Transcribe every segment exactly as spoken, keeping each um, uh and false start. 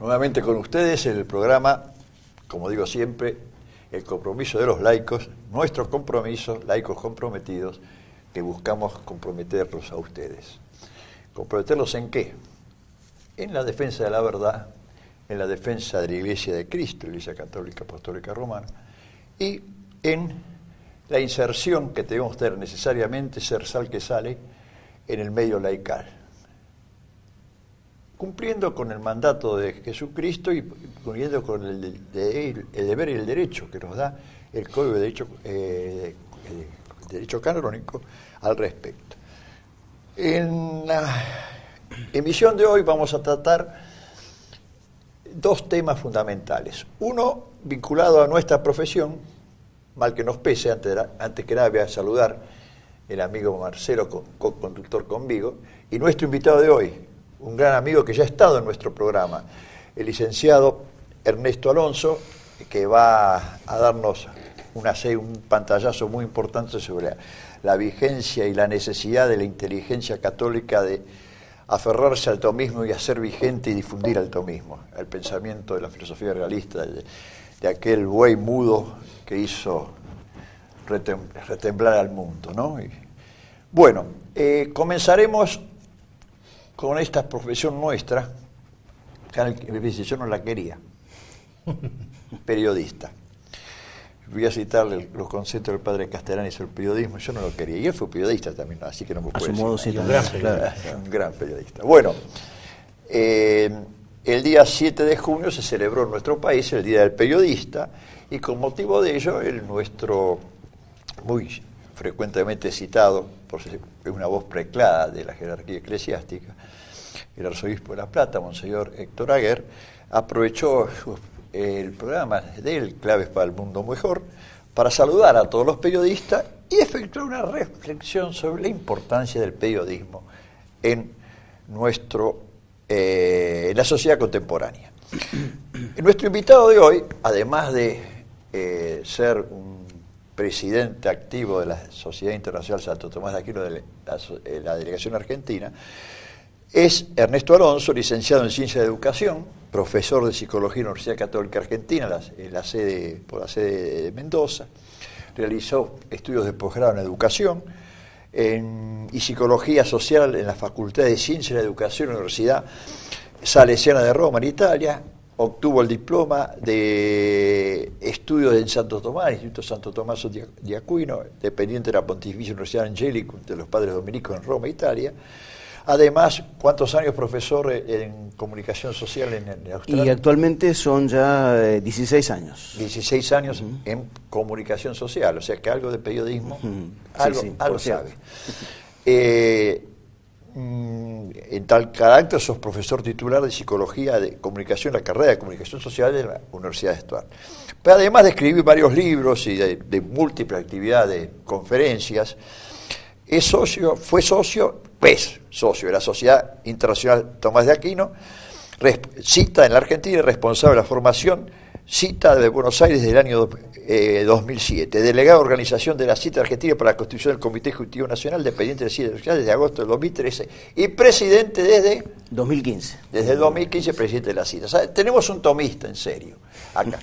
Nuevamente con ustedes el programa, como digo siempre, el compromiso de los laicos, nuestro compromiso, laicos comprometidos, que buscamos comprometerlos a ustedes. ¿Comprometerlos en qué? En la defensa de la verdad, en la defensa de la Iglesia de Cristo, Iglesia Católica Apostólica Romana, y en la inserción que debemos tener necesariamente, ser sal que sale, en el medio laical, cumpliendo con el mandato de Jesucristo y cumpliendo con el, de, el deber y el derecho que nos da el Código de Derecho, eh, de derecho Canónico al respecto. En la emisión de hoy vamos a tratar dos temas fundamentales. Uno vinculado a nuestra profesión, mal que nos pese, antes, antes que nada voy a saludar el amigo Marcelo, co-conductor conmigo, y nuestro invitado de hoy, un gran amigo que ya ha estado en nuestro programa, el licenciado Ernesto Alonso, que va a darnos una, un pantallazo muy importante sobre la, la vigencia y la necesidad de la inteligencia católica de aferrarse al tomismo y hacer vigente y difundir el tomismo, el pensamiento de la filosofía realista, de, de aquel buey mudo que hizo retemblar al mundo, ¿no? Y, bueno, eh, comenzaremos con esta profesión nuestra, que yo no la quería, periodista. Voy a citarle los conceptos del padre Castellani sobre el periodismo, yo no lo quería, y él fue periodista también, así que no me puede decir. A su modo, sí, un gran periodista. Un gran periodista. Bueno, eh, el día siete de junio se celebró en nuestro país el Día del Periodista, y con motivo de ello, el nuestro muy frecuentemente citado, por ser una voz preclara de la jerarquía eclesiástica, el arzobispo de La Plata, Monseñor Héctor Aguer, aprovechó el programa de él, Claves para el Mundo Mejor, para saludar a todos los periodistas y efectuar una reflexión sobre la importancia del periodismo en, nuestro, eh, en la sociedad contemporánea. Nuestro invitado de hoy, además de eh, ser un presidente activo de la Sociedad Internacional Santo Tomás de Aquino de la, la Delegación Argentina, es Ernesto Alonso, licenciado en Ciencia de Educación, profesor de Psicología en la Universidad Católica Argentina, la, la sede, por la sede de Mendoza. Realizó estudios de posgrado en Educación en, y Psicología Social en la Facultad de Ciencia de la Educación de la Universidad Salesiana de Roma, en Italia. Obtuvo el diploma de estudios en Santo Tomás, Instituto Santo Tommaso di Aquino, dependiente de la Pontificia Universidad Angelica de los Padres Dominicos en Roma, Italia. Además, ¿cuántos años profesor en comunicación social en, en Australia? Y actualmente son ya eh, dieciséis años. dieciséis años uh-huh. en comunicación social, o sea que algo de periodismo, uh-huh. algo, sí, sí, algo sabe. Eh, en tal carácter sos profesor titular de Psicología de Comunicación, la carrera de Comunicación Social de la Universidad de Stuart. Pero además de escribir varios libros y de, de múltiples actividades, de conferencias, es socio, fue socio, pues socio de la Sociedad Internacional Tomás de Aquino, res, cita en la Argentina y responsable de la formación, cita de Buenos Aires desde el año eh, dos mil siete, delegado de organización de la cita argentina para la constitución del Comité Ejecutivo Nacional, dependiente de Ciencias Sociales desde agosto del dos mil trece, y presidente desde dos mil quince. Desde el dos mil quince, presidente de la cita. O sea, tenemos un tomista, en serio, acá.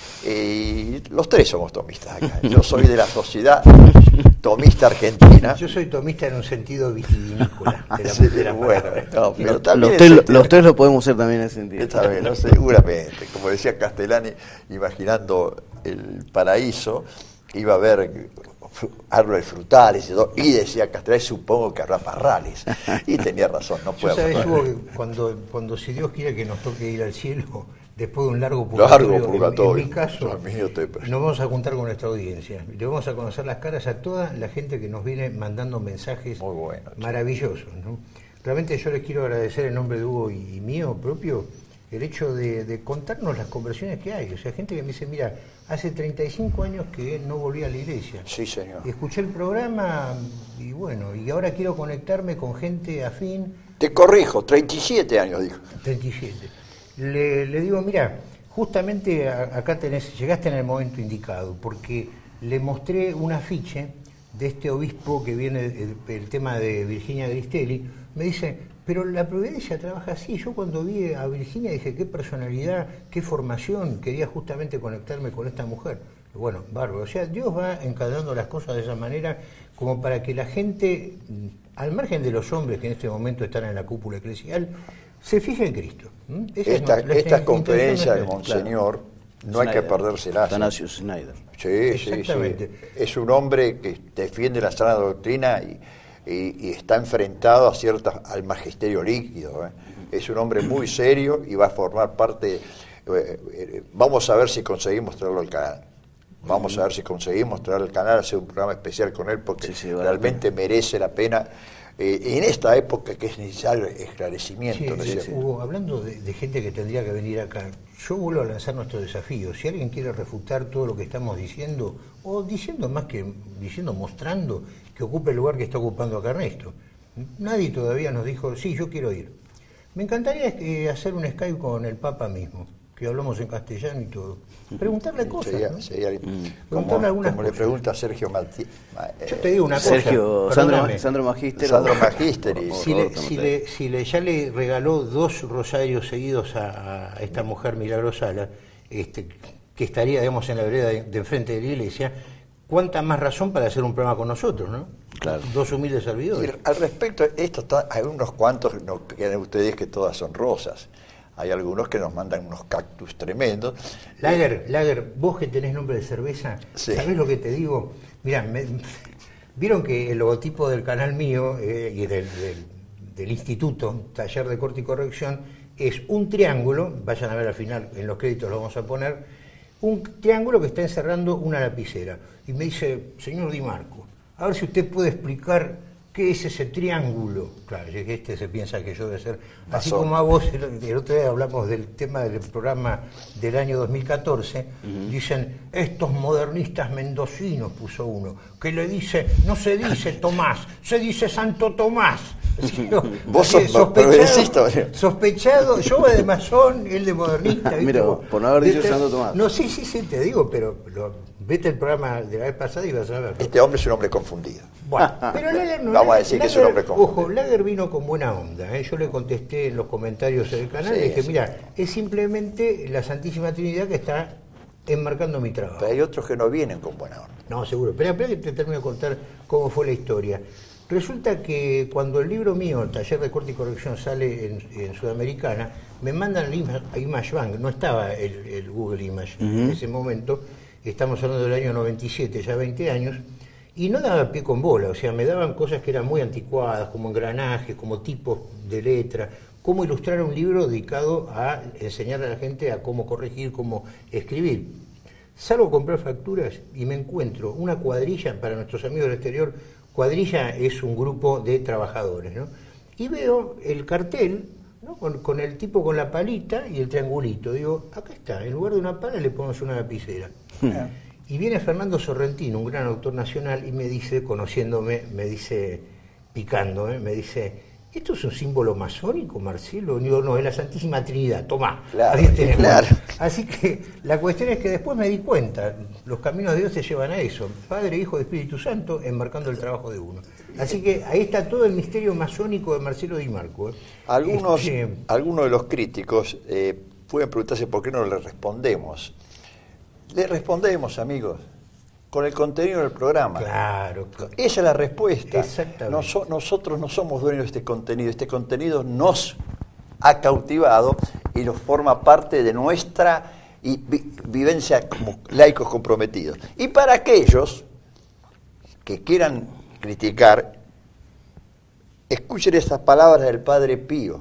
Y los tres somos tomistas acá. Yo soy de la Sociedad Tomista Argentina. Yo soy tomista en un sentido vitivinícola. De la, sí, de la bueno, no, pero los, también los, tres, los tres lo podemos ser también en ese sentido. Está bien, no, seguramente. Como decía Castellani, imaginando el paraíso, iba a haber árboles frutales y, todo, y decía Castellani, supongo que habrá parrales. Y tenía razón, no puede haber. ¿Sabes, Hugo, que cuando, cuando si Dios quiere que nos toque ir al cielo, después de un largo purgatorio, largo purgatorio. En, en mi caso, nos vamos a juntar con nuestra audiencia. Le vamos a conocer las caras a toda la gente que nos viene mandando mensajes muy bueno, maravillosos, ¿no? Realmente yo les quiero agradecer en nombre de Hugo y mío propio el hecho de, de contarnos las conversiones que hay. O sea, gente que me dice, mira, hace treinta y cinco años que no volví a la iglesia. Sí, señor. Y escuché el programa y bueno, y ahora quiero conectarme con gente afín. Te corrijo, treinta y siete años, dijo. treinta y siete. Le, le digo, mira, justamente a, acá tenés, llegaste en el momento indicado, porque le mostré un afiche de este obispo que viene, el, el tema de Virginia Gristelli, me dice, pero la providencia trabaja así. Yo cuando vi a Virginia dije, qué personalidad, qué formación, quería justamente conectarme con esta mujer. Bueno, bárbaro. O sea, Dios va encadenando las cosas de esa manera como para que la gente, al margen de los hombres que en este momento están en la cúpula eclesial, se fije en Cristo. Esta, es, esta conferencia de Monseñor, claro, no hay Schneider, que perdérsela. Atanasio Schneider. Sí, sí, sí. Es un hombre que defiende la sana doctrina y, y, y está enfrentado a ciertas, al magisterio líquido. ¿eh? Es un hombre muy serio y va a formar parte. Eh, eh, vamos a ver si conseguimos traerlo al canal. Vamos a ver si conseguimos traerlo al canal, hacer un programa especial con él, porque sí, sí, realmente merece la pena. Eh, en esta época que es necesario esclarecimiento. Sí, ¿no es sí, Hugo, hablando de, de gente que tendría que venir acá, yo vuelvo a lanzar nuestro desafío. Si alguien quiere refutar todo lo que estamos diciendo, o diciendo más que diciendo, mostrando que ocupe el lugar que está ocupando acá Ernesto. Nadie todavía nos dijo, sí, yo quiero ir. Me encantaría eh, hacer un Skype con el Papa mismo, que hablamos en castellano y todo. Preguntarle cosas, sería, ¿no? Sería, mm. Preguntarle algunas como cosas. Le pregunta a Sergio Martí. Eh, Yo te digo una Sergio, cosa. Sandro, Sandro Magíster. Sandro Magíster. Y si le, si le, si le, ya le regaló dos rosarios seguidos a, a esta mujer milagrosa, este, que estaría, digamos, en la vereda de, de enfrente de la iglesia, ¿cuánta más razón para hacer un programa con nosotros, no? Claro. Dos humildes servidores. Y al respecto, esto está, hay unos cuantos, no crean ustedes que todas son rosas. Hay algunos que nos mandan unos cactus tremendos. Lager, Lager, vos que tenés nombre de cerveza, sí. ¿Sabés lo que te digo? Mirá, me, vieron que el logotipo del canal mío eh, y del, del, del instituto, Taller de Corte y Corrección, es un triángulo, vayan a ver al final, en los créditos lo vamos a poner, un triángulo que está encerrando una lapicera. Y me dice, señor Di Marco, a ver si usted puede explicar ¿qué es ese triángulo? Claro, este se piensa que yo debe ser... Así Pasó. Como a vos, el, el otro día hablamos del tema del programa del año dos mil catorce, uh-huh. Dicen, estos modernistas mendocinos, puso uno, que le dice, no se dice Tomás, se dice Santo Tomás. No, vos sos sospechado, sospechado, yo de masón, él de modernista. Mira, por no haber dicho ¿viste? Santo Tomás. No, sí, sí, sí, te digo, pero... Lo, vete el programa de la vez pasada y vas a ver. Este hombre es un hombre confundido. Bueno, pero Lager no. Vamos Lager, a decir Lager, que es un hombre confundido. Ojo, Lager vino con buena onda. ¿eh? Yo le contesté en los comentarios del canal sí, y dije, sí. Mira, es simplemente la Santísima Trinidad que está enmarcando mi trabajo. Pero hay otros que no vienen con buena onda. No, seguro. Pero espera que te termino de contar cómo fue la historia. Resulta que cuando el libro mío, el Taller de Corte y Corrección, sale en, en Sudamericana, me mandan el Image Bank. No estaba el, el Google Image uh-huh. en ese momento. Estamos hablando del año noventa y siete, ya veinte años, y no daba pie con bola, o sea, me daban cosas que eran muy anticuadas, como engranajes, como tipos de letra, cómo ilustrar un libro dedicado a enseñarle a la gente a cómo corregir, cómo escribir. Salgo a comprar facturas y me encuentro una cuadrilla, para nuestros amigos del exterior, cuadrilla es un grupo de trabajadores, ¿no? Y veo el cartel, ¿no? Con, con el tipo con la palita y el triangulito. Digo, acá está, en lugar de una pala le ponemos una lapicera. Yeah. Y viene Fernando Sorrentino, un gran autor nacional, y me dice, conociéndome, me dice, picando, ¿eh? me dice, ¿esto es un símbolo masónico, Marcelo? Digo, no, es la Santísima Trinidad, tomá. Claro, ahí tenemos. Claro. Así que la cuestión es que después me di cuenta, los caminos de Dios te llevan a eso, Padre, Hijo y Espíritu Santo, enmarcando el trabajo de uno. Así que ahí está todo el misterio masónico de Marcelo Di Marco. ¿eh? Algunos, este, algunos de los críticos eh, pueden preguntarse por qué no le respondemos. Le respondemos, amigos, con el contenido del programa. Claro. claro. Esa es la respuesta. Exactamente. Nos, nosotros no somos dueños de este contenido. Este contenido nos ha cautivado y nos forma parte de nuestra y, vi, vivencia como laicos comprometidos. Y para aquellos que quieran criticar, escuchen estas palabras del Padre Pío.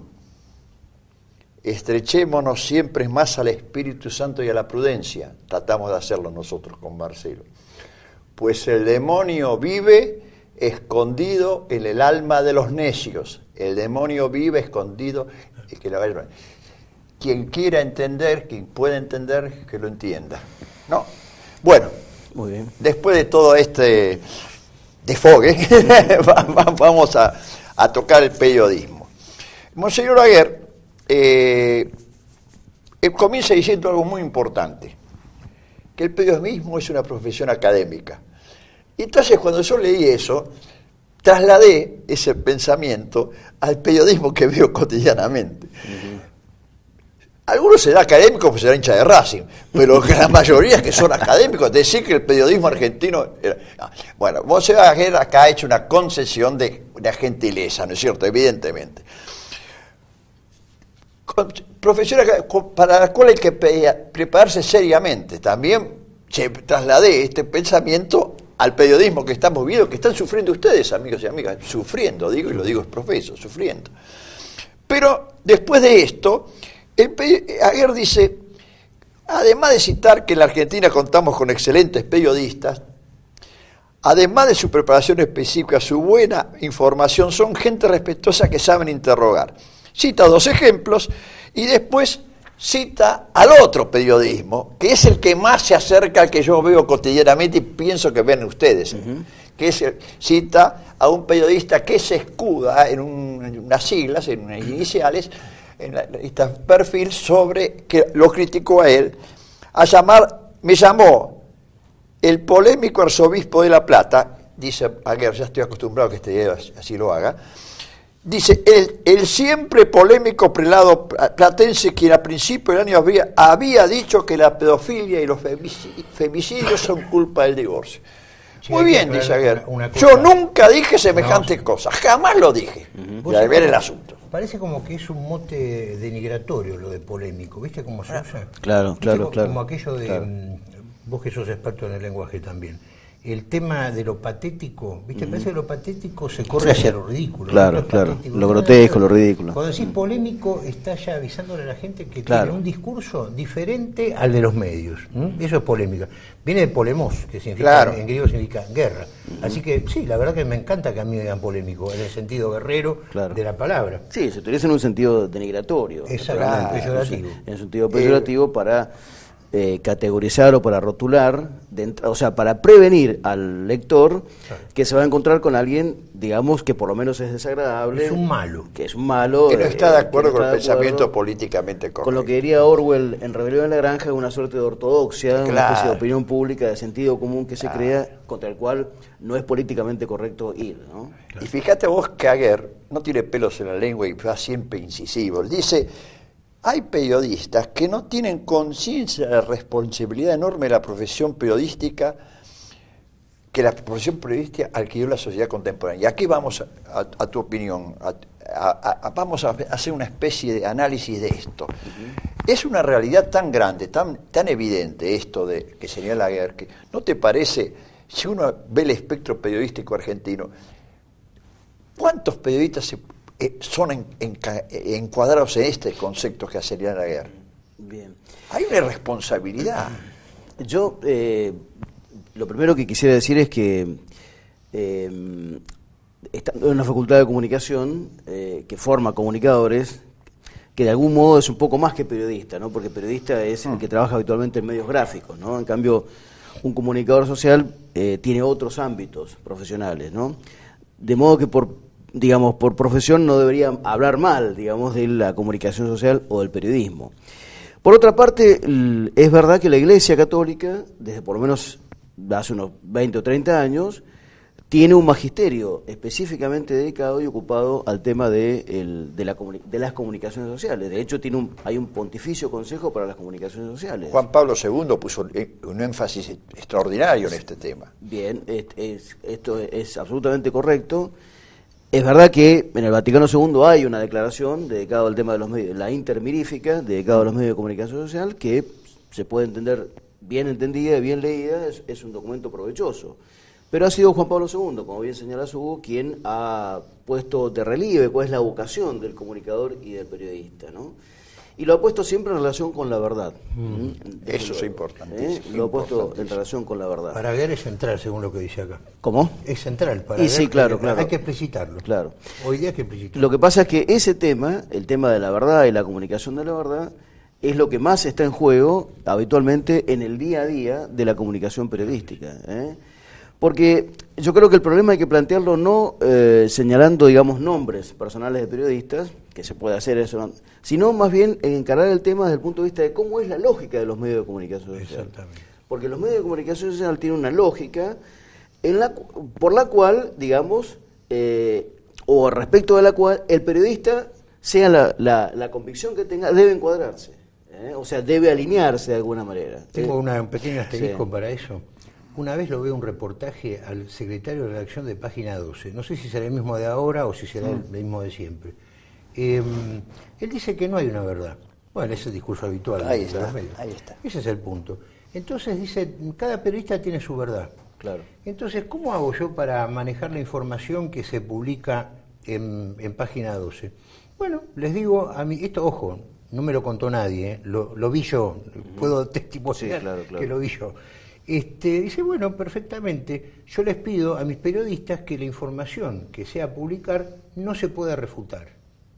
Estrechémonos siempre más al Espíritu Santo y a la prudencia. Tratamos de hacerlo nosotros con Marcelo. Pues el demonio vive escondido en el alma de los necios. El demonio vive escondido. Que la... Quien quiera entender, quien pueda entender, que lo entienda. ¿No? Bueno, muy bien. Después de todo este desfogue, vamos a, a tocar el periodismo. Monseñor Lager, Eh, él comienza diciendo algo muy importante, que el periodismo es una profesión académica. Y entonces cuando yo leí eso, trasladé ese pensamiento al periodismo que veo cotidianamente. Uh-huh. Algunos serán académicos, pues serán hincha de Racing, pero la mayoría que son académicos, decir que el periodismo argentino... Era, no. Bueno, vos acá ha hecho una concesión de una gentileza, ¿no es cierto? Evidentemente. Profesión para la cual hay que prepararse seriamente. También trasladé este pensamiento al periodismo que estamos viendo, que están sufriendo ustedes, amigos y amigas, sufriendo, digo, y lo digo es profeso, sufriendo. Pero después de esto... Aguer dice, además de citar que en la Argentina contamos con excelentes periodistas, además de su preparación específica, su buena información, son gente respetuosa que saben interrogar. Cita dos ejemplos y después cita al otro periodismo, que es el que más se acerca al que yo veo cotidianamente y pienso que ven ustedes, uh-huh. que es el, cita a un periodista que se escuda en, un, en unas siglas, en unas iniciales, en la lista perfil sobre que lo criticó a él, a llamar, me llamó el polémico arzobispo de La Plata, dice Aguer, ya estoy acostumbrado a que este así lo haga, dice, el, el siempre polémico prelado platense, quien a principio del año había, había dicho que la pedofilia y los femicidios son culpa del divorcio. Sí, muy bien, dice Aguer, yo nunca dije semejante no, cosa, jamás lo dije, uh-huh. y a ver el asunto. Parece como que es un mote denigratorio lo de polémico, ¿viste cómo se usa? Claro, claro, como, claro. Como aquello de, claro. vos que sos experto en el lenguaje también, el tema de lo patético, ¿viste? Mm. Parece que lo patético se corre hacia lo ridículo. Claro, lo claro, patético, lo grotesco, lo ridículo. Cuando decís polémico, está ya avisándole a la gente que claro. tiene un discurso diferente al de los medios. ¿Mm? Eso es polémica. Viene de polemos, que significa, claro. en griego significa guerra. Mm-hmm. Así que sí, la verdad que me encanta que a mí me digan polémico, en el sentido guerrero claro. de la palabra. Sí, se utiliza en un sentido denigratorio. Exactamente, peyorativo. En un sentido peyorativo eh, para... Eh, categorizar o para rotular, de, o sea, para prevenir al lector claro. que se va a encontrar con alguien, digamos, que por lo menos es desagradable. Es un malo. Que es un malo. Que no está de acuerdo eh, no con el pensamiento acuerdo, políticamente correcto. Con lo que diría Orwell en Rebelión en la Granja, una suerte de ortodoxia, claro. una especie de opinión pública, de sentido común que se claro. crea, contra el cual no es políticamente correcto ir, ¿no? Claro. Y fíjate vos que Aguer no tiene pelos en la lengua y va siempre incisivo. Él dice... Hay periodistas que no tienen conciencia de la responsabilidad enorme de la profesión periodística, que la profesión periodística adquirió la sociedad contemporánea. Y aquí vamos a, a, a tu opinión, a, a, a, vamos a hacer una especie de análisis de esto. Uh-huh. Es una realidad tan grande, tan, tan evidente esto de que señala Aguer, que ¿no te parece, si uno ve el espectro periodístico argentino, cuántos periodistas se Eh, son en, en, encuadrados en este concepto que sería la guerra? Bien. Hay una responsabilidad. Yo, eh, lo primero que quisiera decir es que eh, estando en una facultad de comunicación eh, que forma comunicadores, que de algún modo es un poco más que periodista, ¿no? Porque periodista es el que trabaja habitualmente en medios gráficos, ¿no? En cambio, un comunicador social eh, tiene otros ámbitos profesionales, ¿no? De modo que por digamos, por profesión no debería hablar mal, digamos, de la comunicación social o del periodismo. Por otra parte, es verdad que la Iglesia Católica, desde por lo menos hace unos veinte o treinta años, tiene un magisterio específicamente dedicado y ocupado al tema de, el, de, la, de las comunicaciones sociales. De hecho, tiene un, hay un pontificio consejo para las comunicaciones sociales. Juan Pablo segundo puso un énfasis extraordinario en este tema. Bien, es, es, esto es absolutamente correcto. Es verdad que en el Vaticano segundo hay una declaración dedicada al tema de los medios, la intermirífica, dedicada a los medios de comunicación social, que se puede entender bien entendida, bien leída, es, es un documento provechoso. Pero ha sido Juan Pablo segundo, como bien señala Hugo, quien ha puesto de relieve cuál es la vocación del comunicador y del periodista, ¿no? Y lo ha puesto siempre en relación con la verdad. Mm. Eso es importante. ¿Eh? Lo ha puesto en relación con la verdad. Para Aguer es central, según lo que dice acá. ¿Cómo? Es central. Para y sí, claro, claro. Hay que explicitarlo. Claro. Hoy día hay que explicitarlo. Lo que pasa es que ese tema, el tema de la verdad y la comunicación de la verdad, es lo que más está en juego habitualmente en el día a día de la comunicación periodística, ¿eh? Porque yo creo que el problema hay que plantearlo no eh, señalando, digamos, nombres personales de periodistas, que se puede hacer eso, sino más bien encarar el tema desde el punto de vista de cómo es la lógica de los medios de comunicación social. Exactamente. Porque los medios de comunicación social tienen una lógica en la, por la cual, digamos, eh, o respecto de la cual el periodista, sea la, la, la convicción que tenga, debe encuadrarse, ¿eh? O sea, debe alinearse de alguna manera. Tengo una, un pequeño asterisco sí. para eso. Una vez lo veo un reportaje al secretario de redacción de Página doce, no sé si será el mismo de ahora o si será el mismo de siempre. Eh, él dice que no hay una verdad. Bueno, ese es el discurso habitual. Ahí está, ahí está. Ese es el punto. Entonces dice, cada periodista tiene su verdad. Claro. Entonces, ¿cómo hago yo para manejar la información que se publica en, en Página doce? Bueno, les digo, a mí, esto, ojo, no me lo contó nadie, ¿eh? lo, lo vi yo, puedo testimoniar sí, claro, claro. que lo vi yo. Este, dice, bueno, perfectamente, yo les pido a mis periodistas que la información que sea a publicar no se pueda refutar.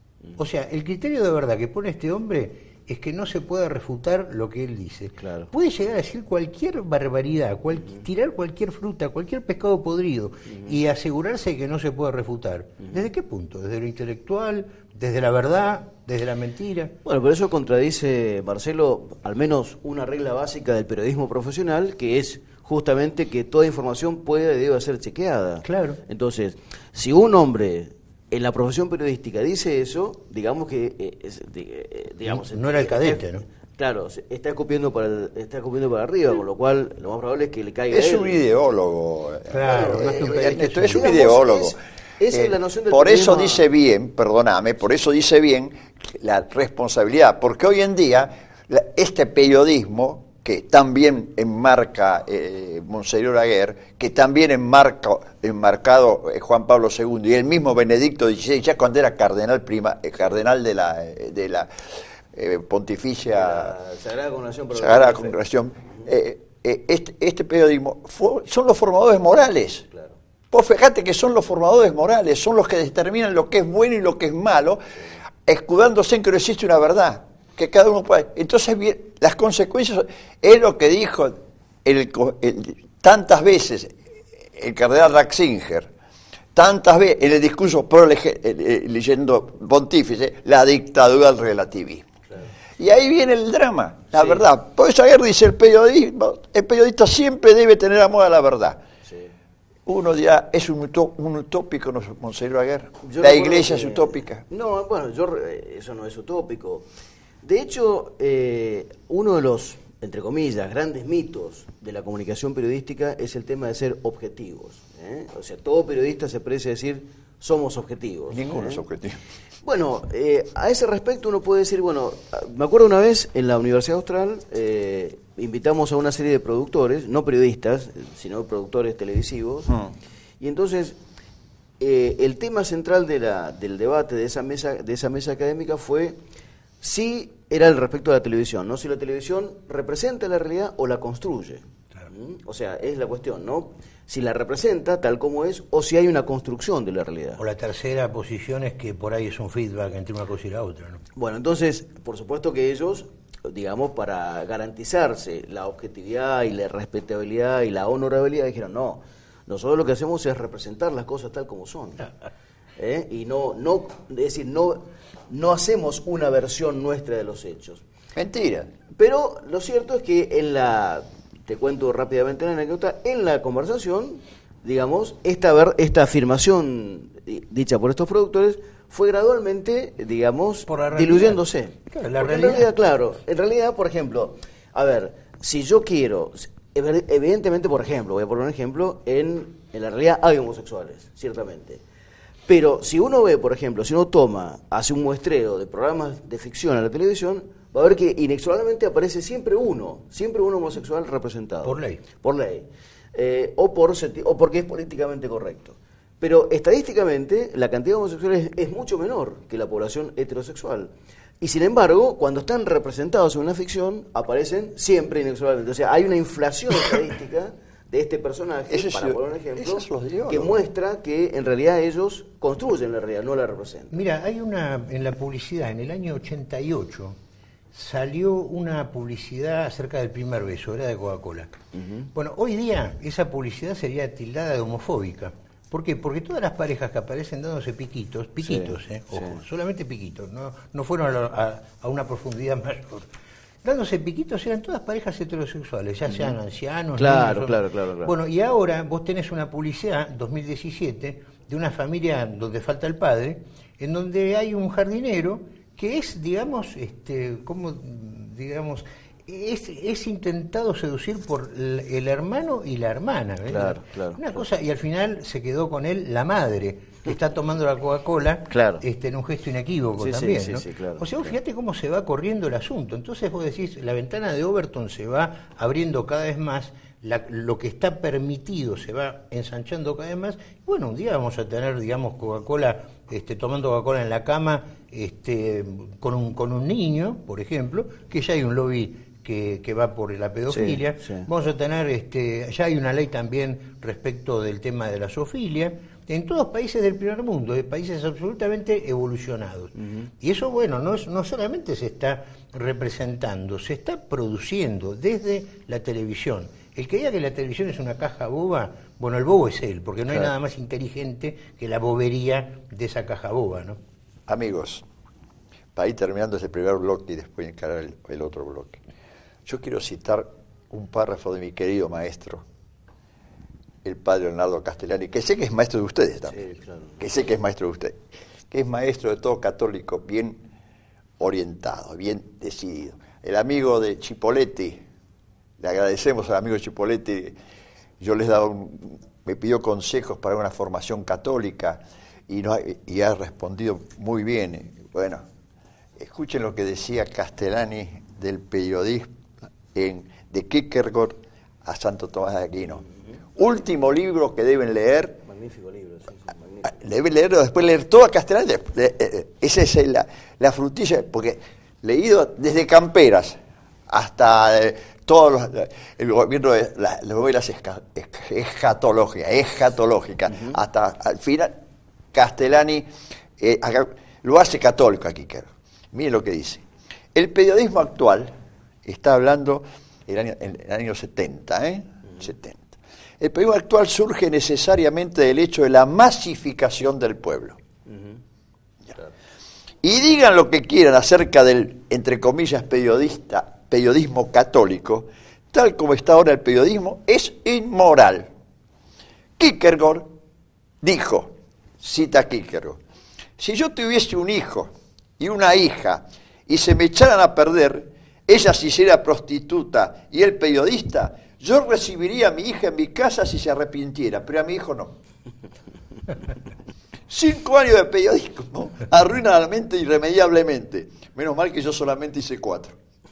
O sea, el criterio de verdad que pone este hombre es que no se puede refutar lo que él dice. Claro. Puede llegar a decir cualquier barbaridad, cual, uh-huh. tirar cualquier fruta, cualquier pescado podrido uh-huh. y asegurarse que no se puede refutar. Uh-huh. ¿Desde qué punto? ¿Desde lo intelectual? ¿Desde la verdad? ¿Desde la mentira? Bueno, por eso contradice, Marcelo, al menos una regla básica del periodismo profesional, que es justamente que toda información puede y debe ser chequeada. Claro. Entonces, si un hombre en la profesión periodística dice eso, digamos que eh, es, eh, digamos no era el cadete, ¿no? Claro, está escupiendo para el, está escupiendo para arriba, con lo cual lo más probable es que le caiga. Es a él. un ideólogo. Claro, eh, no es, Ernesto, es un ideólogo. Es, esa eh, es la noción del por periodismo. eso dice bien, perdóname, por eso dice bien la responsabilidad, porque hoy en día la, este periodismo que también enmarca eh, Monseñor Aguer, que también enmarca, enmarcado eh, Juan Pablo segundo y el mismo Benedicto dieciséis, ya cuando era cardenal prima, eh, cardenal de la, de la eh, pontificia la Sagrada Congregación, Sagrada Congregación eh, eh, este, este periodismo fue, son los formadores morales. Claro. Vos fíjate que son los formadores morales, son los que determinan lo que es bueno y lo que es malo, escudándose en que no existe una verdad, que cada uno puede. Entonces, bien, las consecuencias es lo que dijo el, el, tantas veces el cardenal Ratzinger, tantas veces en el discurso pro leyendo pontífice, la dictadura del relativismo. Claro. Y ahí viene el drama, la sí. verdad. Por eso Aguer dice, el periodismo, el periodista siempre debe tener amor a la verdad. Sí. Uno dirá, es un, un utópico, ¿no, Monseñor Aguer? Yo la iglesia que, es utópica. No, bueno, yo eso no es utópico. De hecho, eh, uno de los, entre comillas, grandes mitos de la comunicación periodística es el tema de ser objetivos. ¿eh? O sea, todo periodista se parece decir, somos objetivos. Ninguno ¿eh? es objetivo. Bueno, eh, a ese respecto uno puede decir, bueno, me acuerdo una vez en la Universidad Austral, eh, invitamos a una serie de productores, no periodistas, sino productores televisivos, hmm. y entonces eh, el tema central de la, del debate de esa mesa, de esa mesa académica fue si era el respecto a la televisión, ¿no? Si la televisión representa la realidad o la construye. Claro. ¿Mm? O sea, es la cuestión, ¿no? Si la representa tal como es o si hay una construcción de la realidad. O la tercera posición es que por ahí es un feedback entre una cosa y la otra, ¿no? Bueno, entonces, por supuesto que ellos, digamos, para garantizarse la objetividad y la respetabilidad y la honorabilidad, dijeron, no, nosotros lo que hacemos es representar las cosas tal como son. ¿Eh? Y no, no, es decir, no, no hacemos una versión nuestra de los hechos. Mentira. Pero lo cierto es que en la, te cuento rápidamente la anécdota, en la conversación, digamos, esta, ver, esta afirmación dicha por estos productores fue gradualmente, digamos, diluyéndose. Claro, la realidad. realidad. En realidad, claro, en realidad, por ejemplo, a ver, si yo quiero, evidentemente, por ejemplo, voy a poner un ejemplo, en, en la realidad hay homosexuales, ciertamente. Pero si uno ve, por ejemplo, si uno toma, hace un muestreo de programas de ficción a la televisión, va a ver que inexorablemente aparece siempre uno, siempre un homosexual representado. Por ley. Por ley. Eh, o, por, o porque es políticamente correcto. Pero estadísticamente la cantidad de homosexuales es mucho menor que la población heterosexual. Y sin embargo, cuando están representados en una ficción, aparecen siempre inexorablemente. O sea, hay una inflación estadística de este personaje, eso para es, poner un ejemplo, es que muestra que en realidad ellos construyen la realidad, no la representan. Mira, hay una, en la publicidad, en el año ochenta y ocho, salió una publicidad acerca del primer beso, era de Coca-Cola. Uh-huh. Bueno, hoy día esa publicidad sería tildada de homofóbica. ¿Por qué? Porque todas las parejas que aparecen dándose piquitos, piquitos, sí, eh, ojo, sí. solamente piquitos, no, no fueron a, a, a una profundidad mayor. dándose piquitos, eran todas parejas heterosexuales, ya sean ancianos. Claro, niños, claro, claro, claro. Bueno, y ahora vos tenés una publicidad, dos mil diecisiete, de una familia donde falta el padre, en donde hay un jardinero que es, digamos, este, como, digamos, es, es intentado seducir por el, el hermano y la hermana. ¿verdad? Claro, claro. Una claro. cosa, y al final se quedó con él la madre, que está tomando la Coca-Cola, claro. este, en un gesto inequívoco sí, también, sí, ¿no? sí, sí, claro, o sea, vos claro. fíjate cómo se va corriendo el asunto. Entonces vos decís, la ventana de Overton se va abriendo cada vez más, la, lo que está permitido se va ensanchando cada vez más. Bueno, un día vamos a tener, digamos, Coca-Cola, este, tomando Coca-Cola en la cama, este, con un, con un niño, por ejemplo, que ya hay un lobby que, que va por la pedofilia. Sí, sí. Vamos a tener, este, ya hay una ley también respecto del tema de la zoofilia, en todos países del primer mundo, de países absolutamente evolucionados. Uh-huh. Y eso, bueno, no, es, no solamente se está representando, se está produciendo desde la televisión. El que diga que la televisión es una caja boba, bueno, el bobo es él, porque no claro. hay nada más inteligente que la bobería de esa caja boba, ¿no? Amigos, para ir terminando ese primer bloque y después encarar el, el otro bloque, yo quiero citar un párrafo de mi querido maestro, el padre Leonardo Castellani, que sé que es maestro de ustedes también, sí, claro. que sé que es maestro de ustedes, que es maestro de todo católico bien orientado, bien decidido. El amigo de Chipoletti, le agradecemos al amigo Chipoletti, yo les he dado un, me pidió consejos para una formación católica y, no, y ha respondido muy bien. Bueno, escuchen lo que decía Castellani del periodismo en, de Kierkegaard a Santo Tomás de Aquino. Último libro que deben leer. Magnífico libro, sí, sí, magnífico. Deben leerlo, después leer todo a Castellani. Esa es la, la frutilla, porque leído desde Camperas hasta eh, todos los, el gobierno de las novelas escatológicas, escatológicas, uh-huh. hasta al final Castellani eh, acá, lo hace católico aquí. Miren lo que dice. El periodismo actual, está hablando en el año, en el año setenta, ¿eh? Uh-huh. setenta. El periodismo actual surge necesariamente del hecho de la masificación del pueblo. Uh-huh. Claro. Y digan lo que quieran acerca del, entre comillas, periodista, periodismo católico, tal como está ahora el periodismo, es inmoral. Kierkegaard dijo, cita Kierkegaard, si yo tuviese un hijo y una hija y se me echaran a perder, ella se hiciera prostituta y él periodista, yo recibiría a mi hija en mi casa si se arrepintiera, pero a mi hijo no. Cinco años de periodismo arruinan la mente irremediablemente. Menos mal que yo solamente hice cuatro.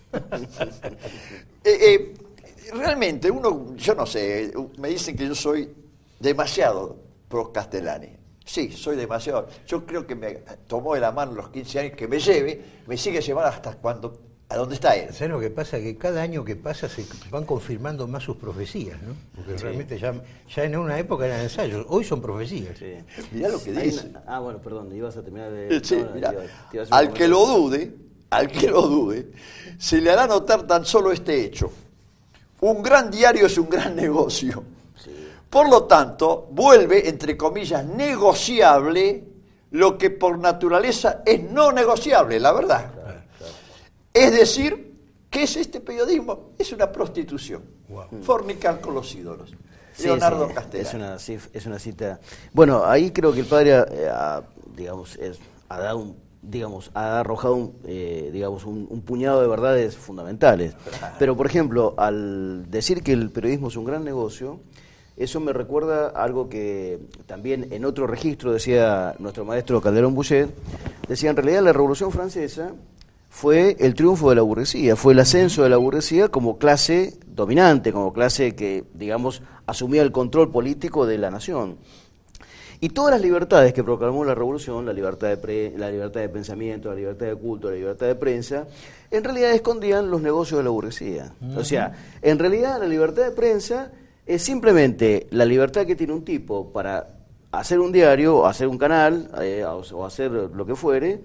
eh, eh, realmente, uno, yo no sé, me dicen que yo soy demasiado pro Castellani. Sí, soy demasiado. Yo creo que me tomó de la mano los quince años que me lleve, me sigue llevando hasta cuando... ¿A dónde está él? ¿Sabes lo que pasa? Que cada año que pasa se van confirmando más sus profecías, ¿no? Porque sí. realmente ya, ya en una época eran ensayos, hoy son profecías. Sí. Mirá lo que dice. Una... Ah, bueno, perdón, ibas a terminar de... Sí, no, mirá. Te iba, te iba al que lo dude, al que lo dude, se le hará notar tan solo este hecho. Un gran diario es un gran negocio. Sí. Por lo tanto, vuelve, entre comillas, negociable lo que por naturaleza es no negociable, la verdad. Claro. Es decir, ¿qué es este periodismo? Es una prostitución. Wow. Fornicar con los ídolos. Sí, Leonardo sí, Castellani. Es una, sí, es una cita. Bueno, ahí creo que el padre eh, ha, digamos, es, ha dado un, digamos, ha arrojado un, eh, digamos, un, un puñado de verdades fundamentales. Pero, por ejemplo, al decir que el periodismo es un gran negocio, eso me recuerda a algo que también en otro registro decía nuestro maestro Calderón Bouchet, decía en realidad la Revolución Francesa fue el triunfo de la burguesía, fue el ascenso de la burguesía como clase dominante, como clase que, digamos, asumía el control político de la nación. Y todas las libertades que proclamó la revolución, la libertad de pre, la libertad de pensamiento, la libertad de culto, la libertad de prensa, en realidad escondían los negocios de la burguesía. Uh-huh. O sea, en realidad la libertad de prensa es simplemente la libertad que tiene un tipo para hacer un diario, o hacer un canal, eh, o, o hacer lo que fuere,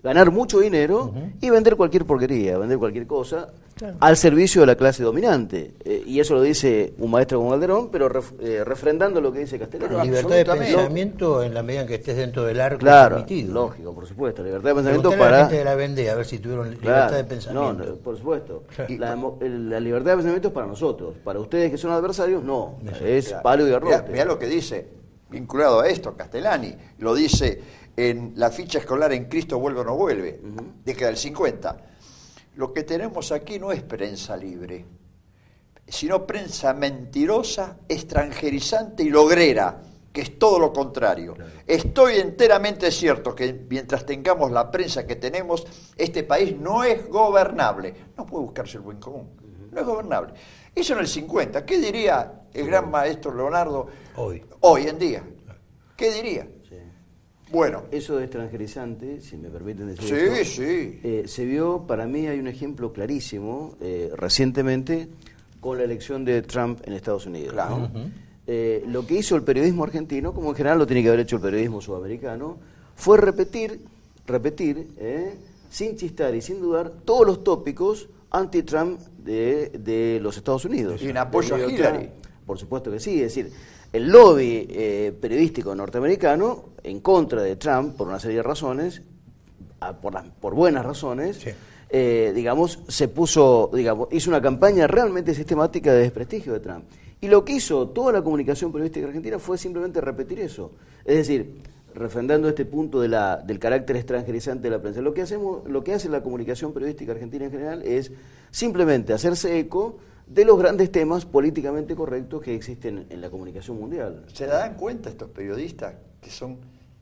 ganar mucho dinero uh-huh. y vender cualquier porquería, vender cualquier cosa claro. al servicio de la clase dominante. Eh, y eso lo dice un maestro como Calderón, pero ref, eh, refrendando lo que dice Castellano. La libertad de pensamiento en la medida en que estés dentro del arco claro, permitido. Lógico, por supuesto. Libertad de pensamiento para... a la gente de la Vendée, a ver si tuvieron claro, libertad de pensamiento. No, por supuesto. La, la libertad de pensamiento es para nosotros. Para ustedes que son adversarios, no. Es claro. palo y garrote. Mirá lo que dice, vinculado a esto, Castellani. Lo dice... en la ficha escolar En Cristo vuelve o no vuelve, uh-huh. década del cincuenta. Lo que tenemos aquí no es prensa libre, sino prensa mentirosa, extranjerizante y logrera, que es todo lo contrario. Claro. Estoy enteramente cierto que mientras tengamos la prensa que tenemos, este país no es gobernable. No puede buscarse el buen común, uh-huh. no es gobernable. Eso en el cincuenta. ¿Qué diría el gran maestro Leonardo hoy, hoy en día? ¿Qué diría? Bueno. Eso de extranjerizante, si me permiten decir sí, esto, sí. Eh, se vio, para mí hay un ejemplo clarísimo, eh, recientemente, con la elección de Trump en Estados Unidos. Claro. ¿no? Uh-huh. eh, lo que hizo el periodismo argentino, como en general lo tiene que haber hecho el periodismo sudamericano, fue repetir, repetir, eh, sin chistar y sin dudar, todos los tópicos anti-Trump de, de los Estados Unidos. Y en apoyo a Hillary. Por supuesto que sí, es decir... El lobby eh, periodístico norteamericano, en contra de Trump, por una serie de razones, a, por, las, por buenas razones, sí. eh, digamos, se puso, digamos, hizo una campaña realmente sistemática de desprestigio de Trump. Y lo que hizo toda la comunicación periodística argentina fue simplemente repetir eso. Es decir, refrendando este punto de la, del carácter extranjerizante de la prensa. Lo que hacemos, lo que hace la comunicación periodística argentina en general es simplemente hacerse eco de los grandes temas políticamente correctos que existen en la comunicación mundial. ¿Se dan cuenta estos periodistas que son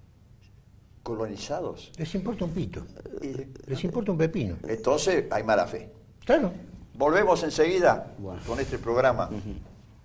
colonizados? Les importa un pito, les importa un pepino. Entonces hay mala fe. Claro. Volvemos enseguida bueno. con este programa. Uh-huh.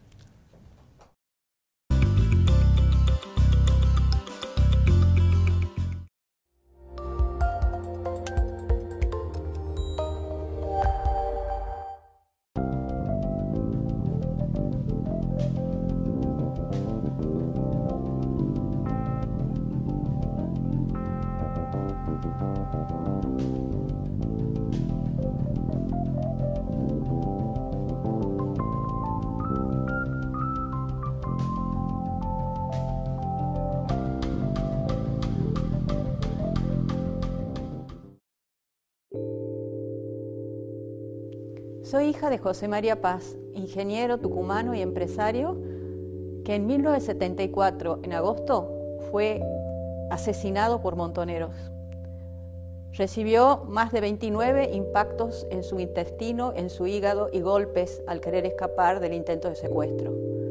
Soy hija de José María Paz, ingeniero tucumano y empresario, que en mil novecientos setenta y cuatro, en agosto, fue asesinado por montoneros. Recibió más de veintinueve impactos en su intestino, en su hígado y golpes al querer escapar del intento de secuestro.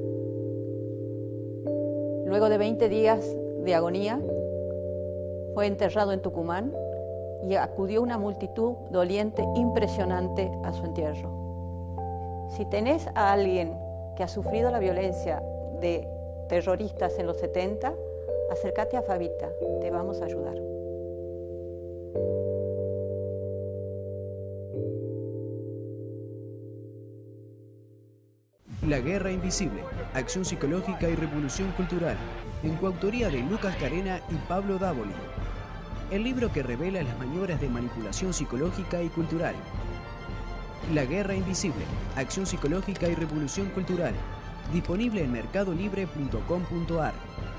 Luego de veinte días de agonía, fue enterrado en Tucumán y acudió una multitud doliente impresionante a su entierro. Si tenés a alguien que ha sufrido la violencia de terroristas en los setenta, acércate a Fabita, te vamos a ayudar. La Guerra Invisible, Acción Psicológica y Revolución Cultural, en coautoría de Lucas Carena y Pablo Dávoli. El libro que revela las maniobras de manipulación psicológica y cultural. La Guerra Invisible, Acción Psicológica y Revolución Cultural, disponible en mercado libre punto com punto a r.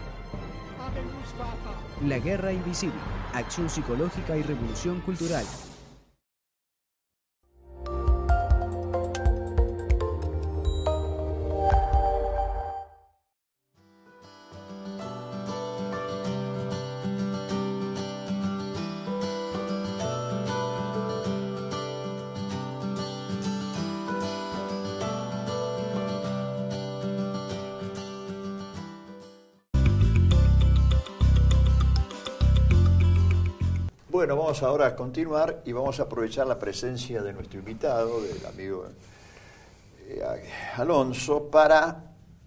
La Guerra Invisible, Acción Psicológica y Revolución Cultural. Bueno, vamos ahora a continuar y vamos a aprovechar la presencia de nuestro invitado, del amigo eh, Alonso, para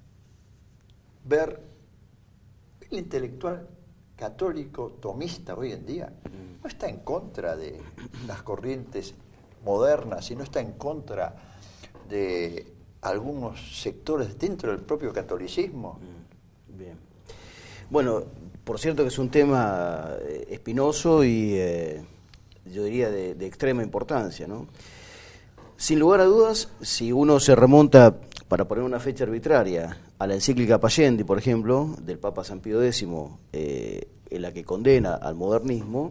ver el intelectual católico tomista hoy en día no está en contra de las corrientes modernas y no está en contra de algunos sectores dentro del propio catolicismo. Bien. Bueno, por cierto que es un tema espinoso y, eh, yo diría, de, de extrema importancia, ¿no? Sin lugar a dudas, si uno se remonta, para poner una fecha arbitraria, a la encíclica Pascendi, por ejemplo, del Papa San Pío décimo, eh, en la que condena al modernismo,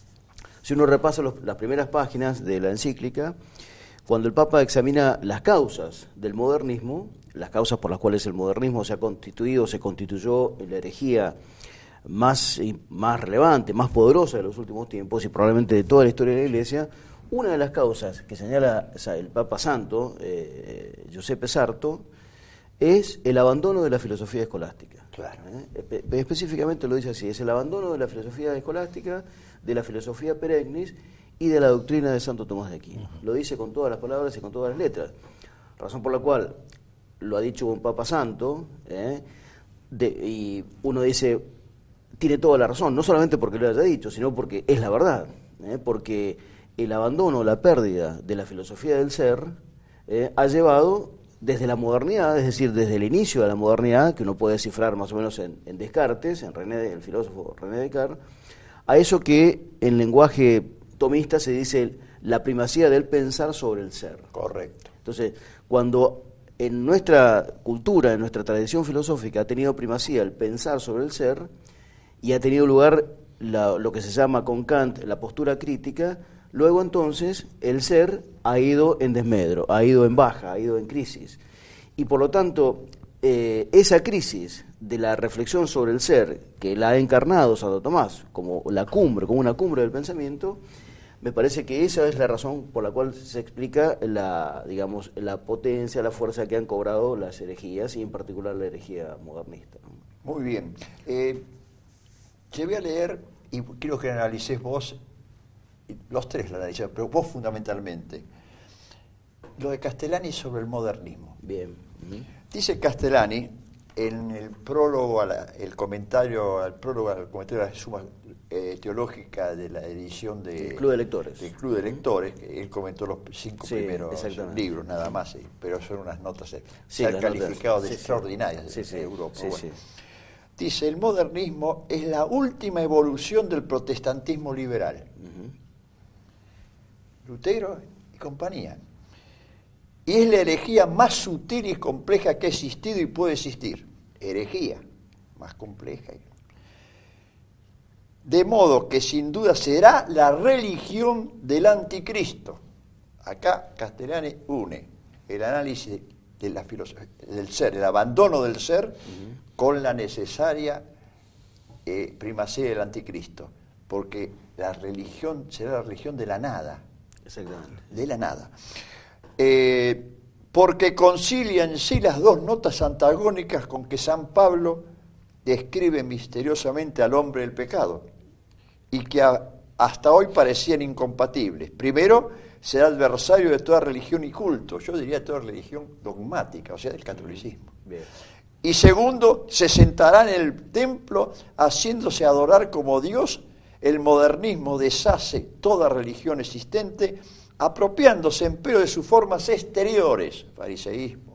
si uno repasa los, las primeras páginas de la encíclica, cuando el Papa examina las causas del modernismo, las causas por las cuales el modernismo se ha constituido, se constituyó en la herejía más, más relevante, más poderosa de los últimos tiempos y probablemente de toda la historia de la Iglesia, una de las causas que señala el Papa Santo, eh, Giuseppe Sarto, es el abandono de la filosofía escolástica. Claro. ¿Eh? Espe- específicamente lo dice así, es el abandono de la filosofía escolástica, de la filosofía peregnis y de la doctrina de Santo Tomás de Aquino. Uh-huh. Lo dice con todas las palabras y con todas las letras. Razón por la cual lo ha dicho un Papa Santo, ¿eh? de, y uno dice, tiene toda la razón, no solamente porque lo haya dicho, sino porque es la verdad, ¿eh? porque el abandono, la pérdida de la filosofía del ser, eh, ha llevado desde la modernidad, es decir, desde el inicio de la modernidad, que uno puede descifrar más o menos en, en Descartes, en René, el filósofo René Descartes, a eso que en lenguaje tomista se dice la primacía del pensar sobre el ser. Correcto. Entonces, cuando en nuestra cultura, en nuestra tradición filosófica ha tenido primacía el pensar sobre el ser y ha tenido lugar la, lo que se llama con Kant la postura crítica, luego entonces el ser ha ido en desmedro, ha ido en baja, ha ido en crisis. Y por lo tanto, eh, esa crisis de la reflexión sobre el ser, que la ha encarnado Santo Tomás como la cumbre, como una cumbre del pensamiento, me parece que esa es la razón por la cual se explica la, digamos, la potencia, la fuerza que han cobrado las herejías y en particular la herejía modernista. Muy bien. Eh, te voy a leer y quiero que analices vos, los tres la analizan, pero vos fundamentalmente, lo de Castellani sobre el modernismo. Bien. Uh-huh. Dice Castellani en el prólogo, a la, el comentario al prólogo al comentario de la suma eh, teológica de la edición de, del Club de Lectores. Del Club de Lectores, que él comentó los cinco sí, primeros libros nada más, sí, pero son unas notas, eh, sí, se han calificado notas, de sí, extraordinarias sí, de sí, Europa. Sí, bueno. sí. Dice, el modernismo es la última evolución del protestantismo liberal. Uh-huh. Lutero y compañía. Y es la herejía más sutil y compleja que ha existido y puede existir. Herejía, más compleja. De modo que sin duda será la religión del anticristo. Acá Castellani une el análisis de la filosofía del ser, el abandono del ser, uh-huh. con la necesaria eh, primacía del anticristo, porque la religión será la religión de la nada. Exactamente. De la nada. Eh, porque concilia en sí las dos notas antagónicas con que San Pablo describe misteriosamente al hombre del pecado y que a, hasta hoy parecían incompatibles. Primero, será adversario de toda religión y culto, yo diría toda religión dogmática, o sea, del catolicismo. Bien. Y segundo, se sentará en el templo haciéndose adorar como Dios. El modernismo deshace toda religión existente, apropiándose empero de sus formas exteriores, fariseísmo,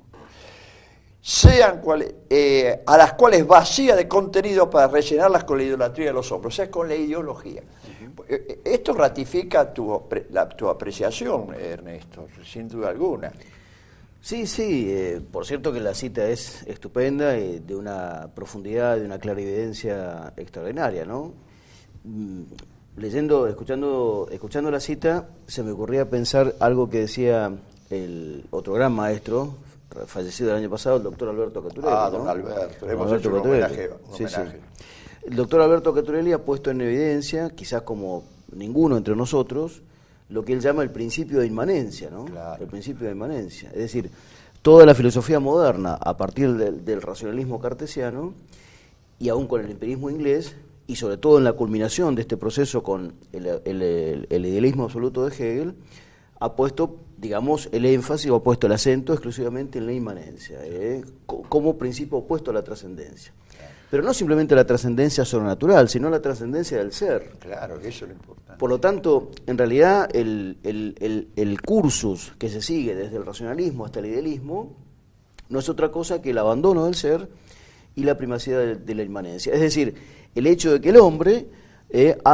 sean cuales, eh, a las cuales vacía de contenido para rellenarlas con la idolatría de los hombres, o sea, con la ideología. Uh-huh. Esto ratifica tu, la, tu apreciación, Ernesto, sin duda alguna. Sí, sí, eh, por cierto que la cita es estupenda, eh, de una profundidad, de una clarividencia extraordinaria, ¿no? Mm, leyendo, escuchando, escuchando la cita, se me ocurría pensar algo que decía el otro gran maestro, fallecido el año pasado, el doctor Alberto Caturelli. Ah, don ¿no? Alberto, hemos Alberto hecho un homenaje. Un sí, homenaje. Sí. El doctor Alberto Caturelli ha puesto en evidencia, quizás como ninguno entre nosotros, lo que él llama el principio de inmanencia, ¿no? Claro. El principio de inmanencia. Es decir, toda la filosofía moderna, a partir del, del racionalismo cartesiano, y aún con el empirismo inglés, y sobre todo en la culminación de este proceso con el, el, el, el idealismo absoluto de Hegel, ha puesto, digamos, el énfasis o ha puesto el acento exclusivamente en la inmanencia, ¿eh? como principio opuesto a la trascendencia. Pero no simplemente la trascendencia sobrenatural, sino la trascendencia del ser. Claro, que eso es lo importante. Por lo tanto, en realidad, el, el, el, el cursus que se sigue desde el racionalismo hasta el idealismo no es otra cosa que el abandono del ser y la primacía de, de la inmanencia. Es decir, el hecho de que el hombre eh, ha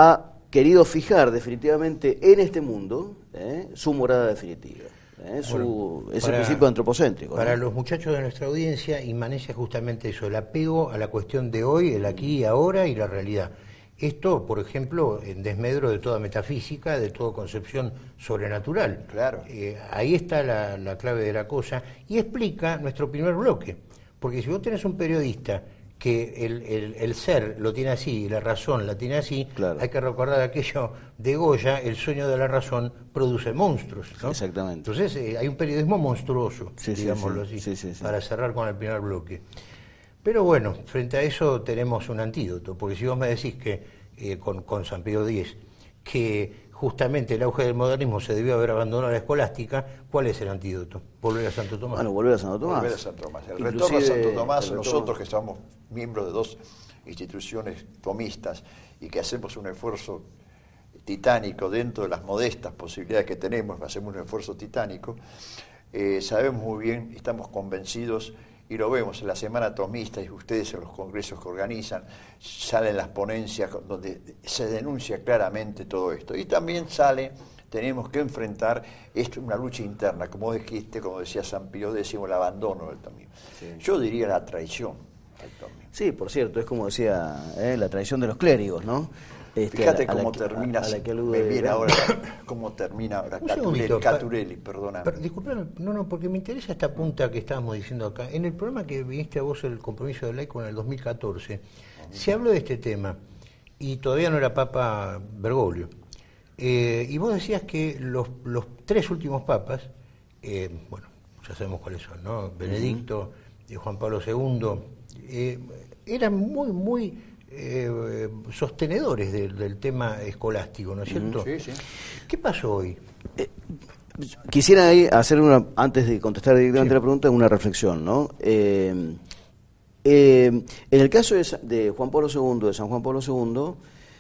querido fijar definitivamente en este mundo ¿eh? su morada definitiva. ¿eh? Su, bueno, ese para, principio antropocéntrico. Para ¿no? los muchachos de nuestra audiencia, inmanencia justamente eso, el apego a la cuestión de hoy, el aquí y ahora y la realidad. Esto, por ejemplo, en desmedro de toda metafísica, de toda concepción sobrenatural. Claro. Eh, ahí está la, la clave de la cosa y explica nuestro primer bloque. Porque si vos tenés un periodista que el, el, el ser lo tiene así y la razón la tiene así, claro. hay que recordar aquello de Goya, el sueño de la razón produce monstruos, ¿no? Exactamente. Entonces eh, hay un periodismo monstruoso, sí, digámoslo sí, así, sí, sí, sí. para cerrar con el primer bloque. Pero bueno, frente a eso tenemos un antídoto, porque si vos me decís que eh, con, con San Pío X, que justamente el auge del modernismo se debió haber abandonado la escolástica, ¿cuál es el antídoto? ¿Volver a Santo Tomás? Bueno, volver a Santo Tomás. Volver a Santo Tomás. El Inclusive, retorno a Santo Tomás, retorno... nosotros que somos miembros de dos instituciones tomistas y que hacemos un esfuerzo titánico dentro de las modestas posibilidades que tenemos, hacemos un esfuerzo titánico, eh, sabemos muy bien, estamos convencidos y lo vemos en la Semana Tomista y ustedes en los congresos que organizan, salen las ponencias donde se denuncia claramente todo esto. Y también sale, tenemos que enfrentar esto, una lucha interna, como dijiste, como decía San Pío X, el abandono del tomismo. Sí. Yo diría la traición al tomismo. Sí, por cierto, es como decía, ¿eh? la traición de los clérigos, ¿no? Este, Fíjate a la, cómo a la, termina, a, a la que me viene ahora cómo termina ahora Caturelli, Caturelli, perdóname. Disculpame, no, no, porque me interesa esta punta que estábamos diciendo acá. En el programa que viniste a vos, el compromiso del laico en el dos mil catorce, uh-huh. se habló de este tema y todavía no era Papa Bergoglio. Eh, y vos decías que los, los tres últimos papas, eh, bueno, ya sabemos cuáles son, ¿no? Benedicto, uh-huh. y Juan Pablo segundo, eh, eran muy, muy... Eh, sostenedores del, del tema escolástico, ¿no es cierto? Sí, sí. ¿Qué pasó hoy? Eh, quisiera ahí hacer una, antes de contestar directamente sí. la pregunta, una reflexión, ¿no? Eh, eh, en el caso de, de Juan Pablo segundo, de San Juan Pablo segundo,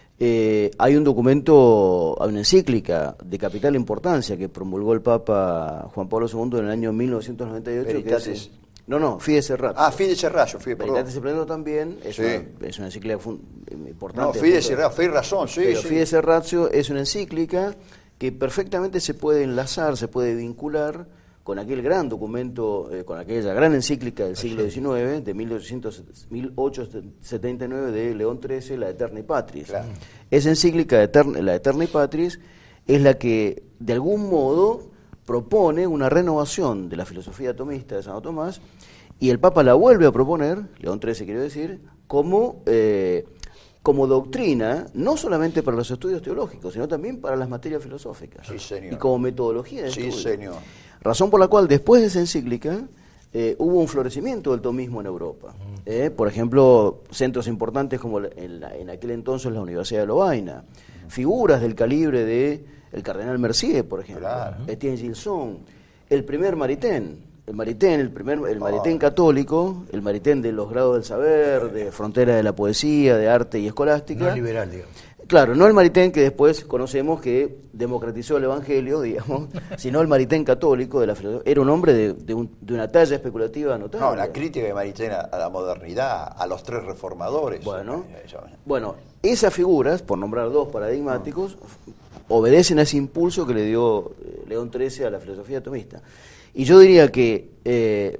eh, hay un documento, hay una encíclica de capital importancia que promulgó el Papa Juan Pablo segundo en el año mil novecientos noventa y ocho. Veritatis. Que es, No, no, Fides et Ratio. Ah, Fides et Ratio, Fides, perdón. Veritatis et Ratio también, es, sí. una, es una encíclica importante. No, Fides et Ratio, Fides razón, sí, Pero sí. Fides et Ratio es una encíclica que perfectamente se puede enlazar, se puede vincular con aquel gran documento, eh, con aquella gran encíclica del siglo diecinueve, de mil ochocientos setenta y nueve de León trece, la Aeterni Patris. Claro. Esa encíclica, la Aeterni Patris, es la que, de algún modo, propone una renovación de la filosofía tomista de Santo Tomás, y el Papa la vuelve a proponer, León trece quiero decir, como, eh, como doctrina, no solamente para los estudios teológicos, sino también para las materias filosóficas. Sí, señor. Y como metodología de sí, estudio. Señor. Razón por la cual, después de esa encíclica, eh, hubo un florecimiento del tomismo en Europa. Eh, por ejemplo, centros importantes como en, la, en aquel entonces la Universidad de Lovaina, figuras del calibre de el cardenal Mercier, por ejemplo, claro. Etienne Gilson, el primer Maritain, el Maritain, el primer el Maritain oh. católico, el Maritain de los grados del saber, de frontera de la poesía, de arte y escolástica. No liberal, digamos. Claro, no el Maritain que después conocemos que democratizó el Evangelio, digamos, sino el Maritain católico de la filosofía. Era un hombre de, de, un, de una talla especulativa notable. No, la crítica de Maritain a, a la modernidad, a los tres reformadores. Bueno, bueno, esas figuras, por nombrar dos paradigmáticos, no. obedecen a ese impulso que le dio León trece a la filosofía tomista. Y yo diría que, eh,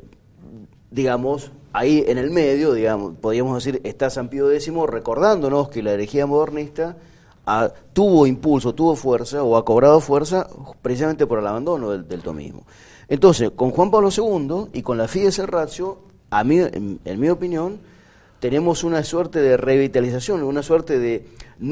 digamos, ahí en el medio, digamos, podríamos decir, está San Pío X recordándonos que la herejía modernista ha, tuvo impulso, tuvo fuerza o ha cobrado fuerza precisamente por el abandono del, del tomismo. Entonces, con Juan Pablo segundo y con la Fides et Ratio, a mí, en, en mi opinión, tenemos una suerte de revitalización, una suerte de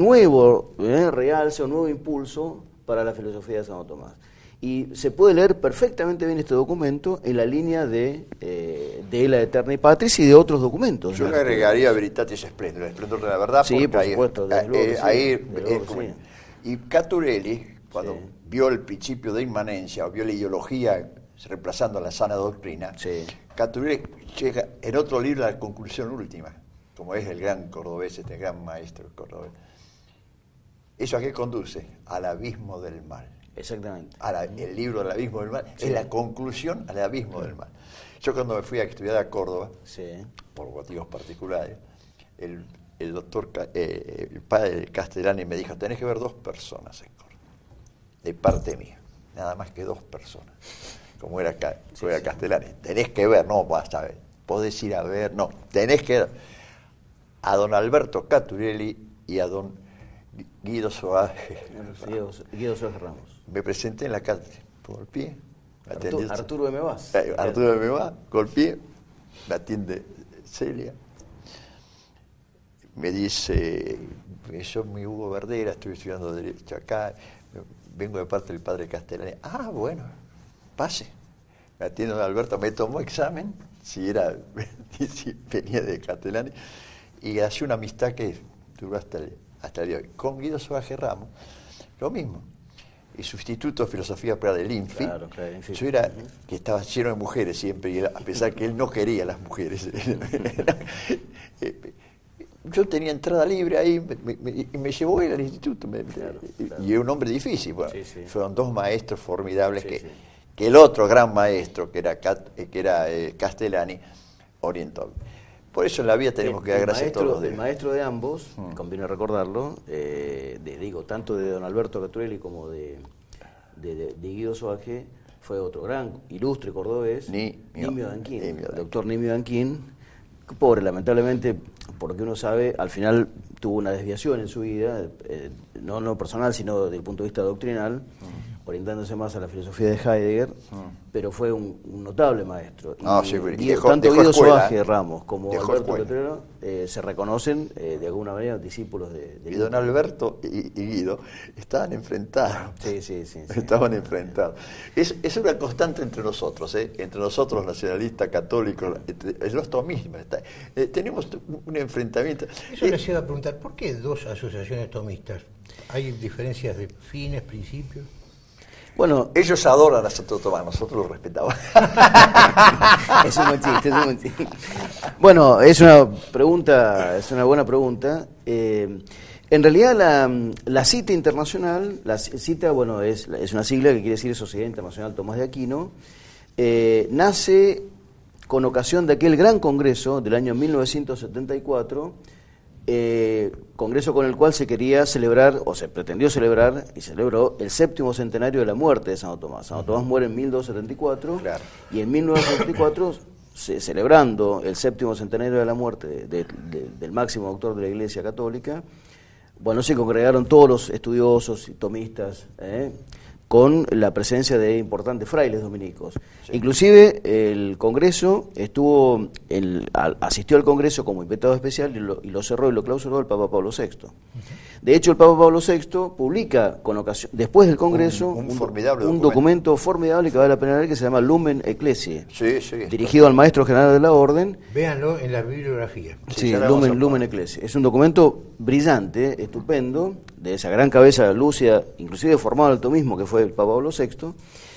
nuevo eh, realce o nuevo impulso para la filosofía de Santo Tomás. Y se puede leer perfectamente bien este documento en la línea de, eh, de la Aeterni Patris y de otros documentos. Yo le agregaría Veritatis Splendor, el esplendor de la verdad. Sí, por supuesto. Ahí, eh, sí, ahí, eh, como, sí. Y Caturelli, cuando sí. vio el principio de inmanencia, o vio la ideología reemplazando la sana doctrina, sí. Caturelli llega en otro libro a la conclusión última, como es el gran cordobés, este gran maestro cordobés. ¿Eso a qué conduce? Al abismo del mal. Exactamente. A la, el libro del abismo del mal sí. es la conclusión al abismo sí. del mal. Yo cuando me fui a estudiar a Córdoba, sí. por motivos particulares, el el doctor, eh, el padre Castellani me dijo, tenés que ver dos personas en Córdoba, de parte mía, nada más que dos personas, como era, como sí, era sí. Castellani, tenés que ver, no vas a ver, podés ir a ver, no, tenés que ver a don Alberto Caturelli y a don Guido Soaje Guido Soaje Ramos. Me presenté en la cátedra, golpeé. Arturo, Arturo M. Vaz. Eh, Arturo M. Vaz, golpeé, me atiende Celia. Me dice, yo soy Hugo Verdera, estoy estudiando Derecho acá, vengo de parte del padre Castellani. Ah, bueno, pase. Me atiende don Alberto, me tomó examen, si era, si venía de Castellani, y hacía una amistad que duró hasta el, hasta el día de hoy. Con Guido Soaje Ramos, lo mismo. Y sustituto de filosofía para del INFI, claro, claro, en fin. Yo era que estaba lleno de mujeres siempre, y era, a pesar que él no quería las mujeres. Yo tenía entrada libre ahí, me, me, y me llevó él al instituto, me, claro, claro. Y era un hombre difícil. Bueno, sí, sí. Fueron dos maestros formidables, sí, que, sí. que el otro gran maestro, que era, que era eh, Castellani, orientó. Por eso en la vida tenemos el, que dar gracias maestro, a todos los días. El maestro de ambos, mm. conviene recordarlo, eh, de, digo, tanto de don Alberto Caturelli como de, de, de, de Guido Soaje, fue otro gran, ilustre cordobés, Ni, Nimio Danquín, el doctor Nimio Danquín, pobre, lamentablemente, por lo que uno sabe, al final tuvo una desviación en su vida, eh, no, no personal, sino desde el punto de vista doctrinal, mm. orientándose más a la filosofía de Heidegger, mm. pero fue un, un notable maestro. No, y, sí, y dejó, tanto dejó Guido escuela, Soaje Ramos como dejó Alberto Caturelli eh, se reconocen eh, de alguna manera discípulos de... de y don Alberto y, y Guido estaban enfrentados. Sí, sí, sí. sí. Estaban enfrentados. Es, es una constante entre nosotros, ¿eh? entre nosotros nacionalistas, católicos, es lo mismo. Está, eh, tenemos un enfrentamiento. Eso eh, les iba a preguntar, ¿por qué dos asociaciones tomistas? ¿Hay diferencias de fines, principios? Bueno, ellos adoran a Santo Tomás, nosotros lo respetamos. Es un buen chiste, es un buen chiste. Bueno, es una pregunta, es una buena pregunta. Eh, en realidad la, la cita internacional, la cita, bueno, es, es una sigla que quiere decir Sociedad Internacional Tomás de Aquino, eh, nace con ocasión de aquel gran congreso del año mil novecientos setenta y cuatro, Eh, congreso con el cual se quería celebrar, o se pretendió celebrar, y celebró el séptimo centenario de la muerte de Santo Tomás. Santo Tomás muere en mil doscientos setenta y cuatro, claro. Y en mil novecientos setenta y cuatro, se, celebrando el séptimo centenario de la muerte de, de, de, del máximo doctor de la Iglesia Católica, bueno, se congregaron todos los estudiosos y tomistas, ¿eh? con la presencia de importantes frailes dominicos. Sí. Inclusive el Congreso estuvo, el, al, asistió al Congreso como invitado especial y lo, y lo cerró y lo clausuró el Papa Pablo sexto. Uh-huh. De hecho, el Papa Pablo sexto publica con ocasión, después del Congreso un, un, un, formidable un documento. documento formidable que vale la pena leer, que se llama Lumen Ecclesiae, sí, sí, dirigido al Maestro General de la Orden. Véanlo en la bibliografía. Sí, sí Lumen, Lumen Ecclesiae. Es un documento brillante, estupendo, de esa gran cabeza lúcida, inclusive formado en el tomismo, que fue el Papa Pablo sexto,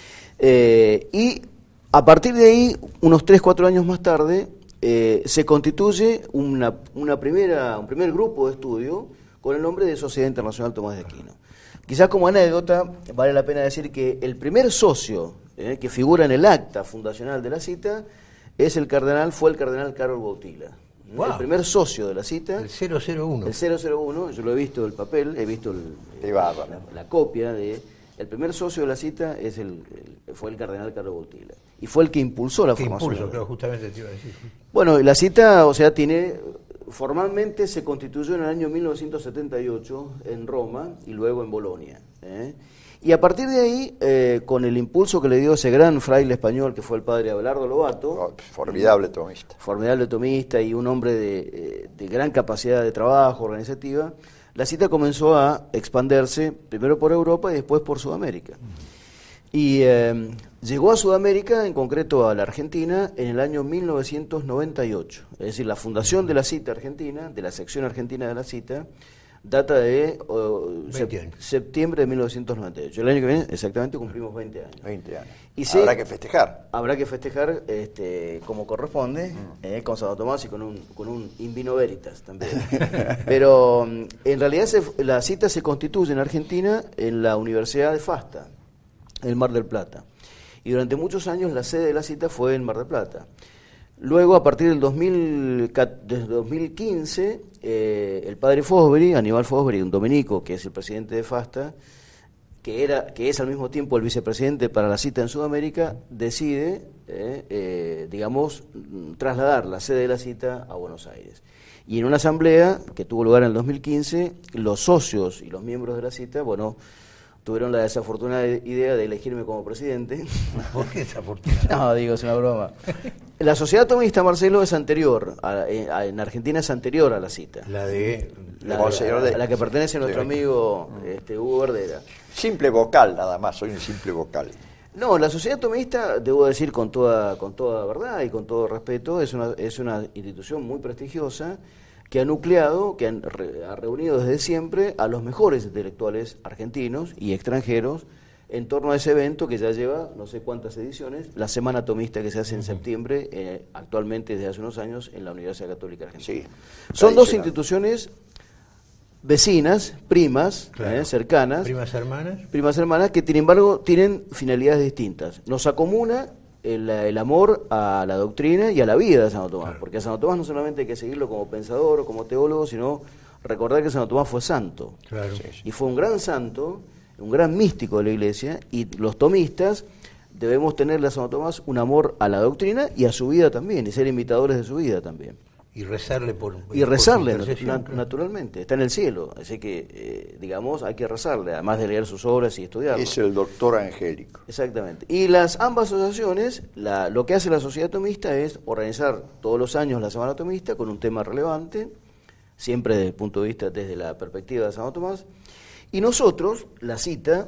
eh, y a partir de ahí, unos tres, cuatro años más tarde, eh, se constituye una, una primera, un primer grupo de estudio con el nombre de Sociedad Internacional Tomás de Aquino. Quizás como anécdota, vale la pena decir que el primer socio eh, que figura en el acta fundacional de la cita es el cardenal, fue el cardenal Karol Wojtyla. Wow. El primer socio de la cita. El cero cero uno. El cero cero uno, yo lo he visto el papel, he visto el, el, la, la copia de... El primer socio de la cita es el, el, fue el cardenal Karol Wojtyla. Y fue el que impulsó la ¿Qué formación. Impulso, creo, justamente te iba a decir. Bueno, la cita, o sea, tiene... Formalmente se constituyó en el año mil novecientos setenta y ocho en Roma y luego en Bolonia. ¿eh? Y a partir de ahí, eh, con el impulso que le dio ese gran fraile español que fue el padre Abelardo Lobato, oh, formidable tomista, formidable tomista y un hombre de, de gran capacidad de trabajo organizativa, la cita comenzó a expandirse primero por Europa y después por Sudamérica. Y eh, llegó a Sudamérica, en concreto a la Argentina, en el año mil novecientos noventa y ocho. Es decir, la fundación de la cita argentina, de la sección argentina de la cita, data de uh, sep- septiembre de mil novecientos noventa y ocho. El año que viene exactamente cumplimos veinte años. veinte años. Y habrá se, que festejar. Habrá que festejar este, como corresponde, mm. eh, con Santo Tomás y con un, con un in vino veritas también. Pero en realidad se, la cita se constituye en Argentina en la Universidad de Fasta, en Mar del Plata. Y durante muchos años la sede de la cita fue en Mar del Plata. Luego, a partir del dos mil, desde dos mil quince, eh, el padre Fosbury, Aníbal Fosbury, un dominico que es el presidente de FASTA, que era que es al mismo tiempo el vicepresidente para la cita en Sudamérica, decide, eh, eh, digamos, trasladar la sede de la cita a Buenos Aires. Y en una asamblea que tuvo lugar en el dos mil quince, los socios y los miembros de la cita, bueno, tuvieron la desafortunada idea de elegirme como presidente. ¿Por qué desafortunada? No, digo, es una broma. La Sociedad Tomista, Marcelo, es anterior, a, a, en Argentina es anterior a la cita. La de... La, la, la, la que pertenece a nuestro amigo este, Hugo Verdera. Simple vocal, nada más, soy un simple vocal. No, la Sociedad Tomista, debo decir con toda con toda verdad y con todo respeto, es una es una institución muy prestigiosa que ha nucleado, que han, re, ha reunido desde siempre a los mejores intelectuales argentinos y extranjeros en torno a ese evento que ya lleva no sé cuántas ediciones, la Semana Tomista que se hace en septiembre, eh, actualmente desde hace unos años en la Universidad Católica Argentina. Sí, son dos instituciones vecinas, primas, claro. eh, cercanas. Primas hermanas. Primas hermanas que, sin embargo, tienen finalidades distintas. Nos acomuna el, el amor a la doctrina y a la vida de Santo Tomás, claro. Porque a Santo Tomás no solamente hay que seguirlo como pensador o como teólogo, sino recordar que Santo Tomás fue santo. Claro. Y fue un gran santo, un gran místico de la Iglesia, y los tomistas debemos tenerle a Santo Tomás un amor a la doctrina y a su vida también, y ser imitadores de su vida también. Y rezarle por... Y rezarle, na naturalmente, está en el cielo, así que, eh, digamos, hay que rezarle, además de leer sus obras y estudiarlas. Es el doctor angélico. Exactamente. Y las ambas asociaciones, la, lo que hace la Sociedad Tomista es organizar todos los años la Semana Tomista con un tema relevante, siempre desde el punto de vista, desde la perspectiva de Santo Tomás, y nosotros, la cita,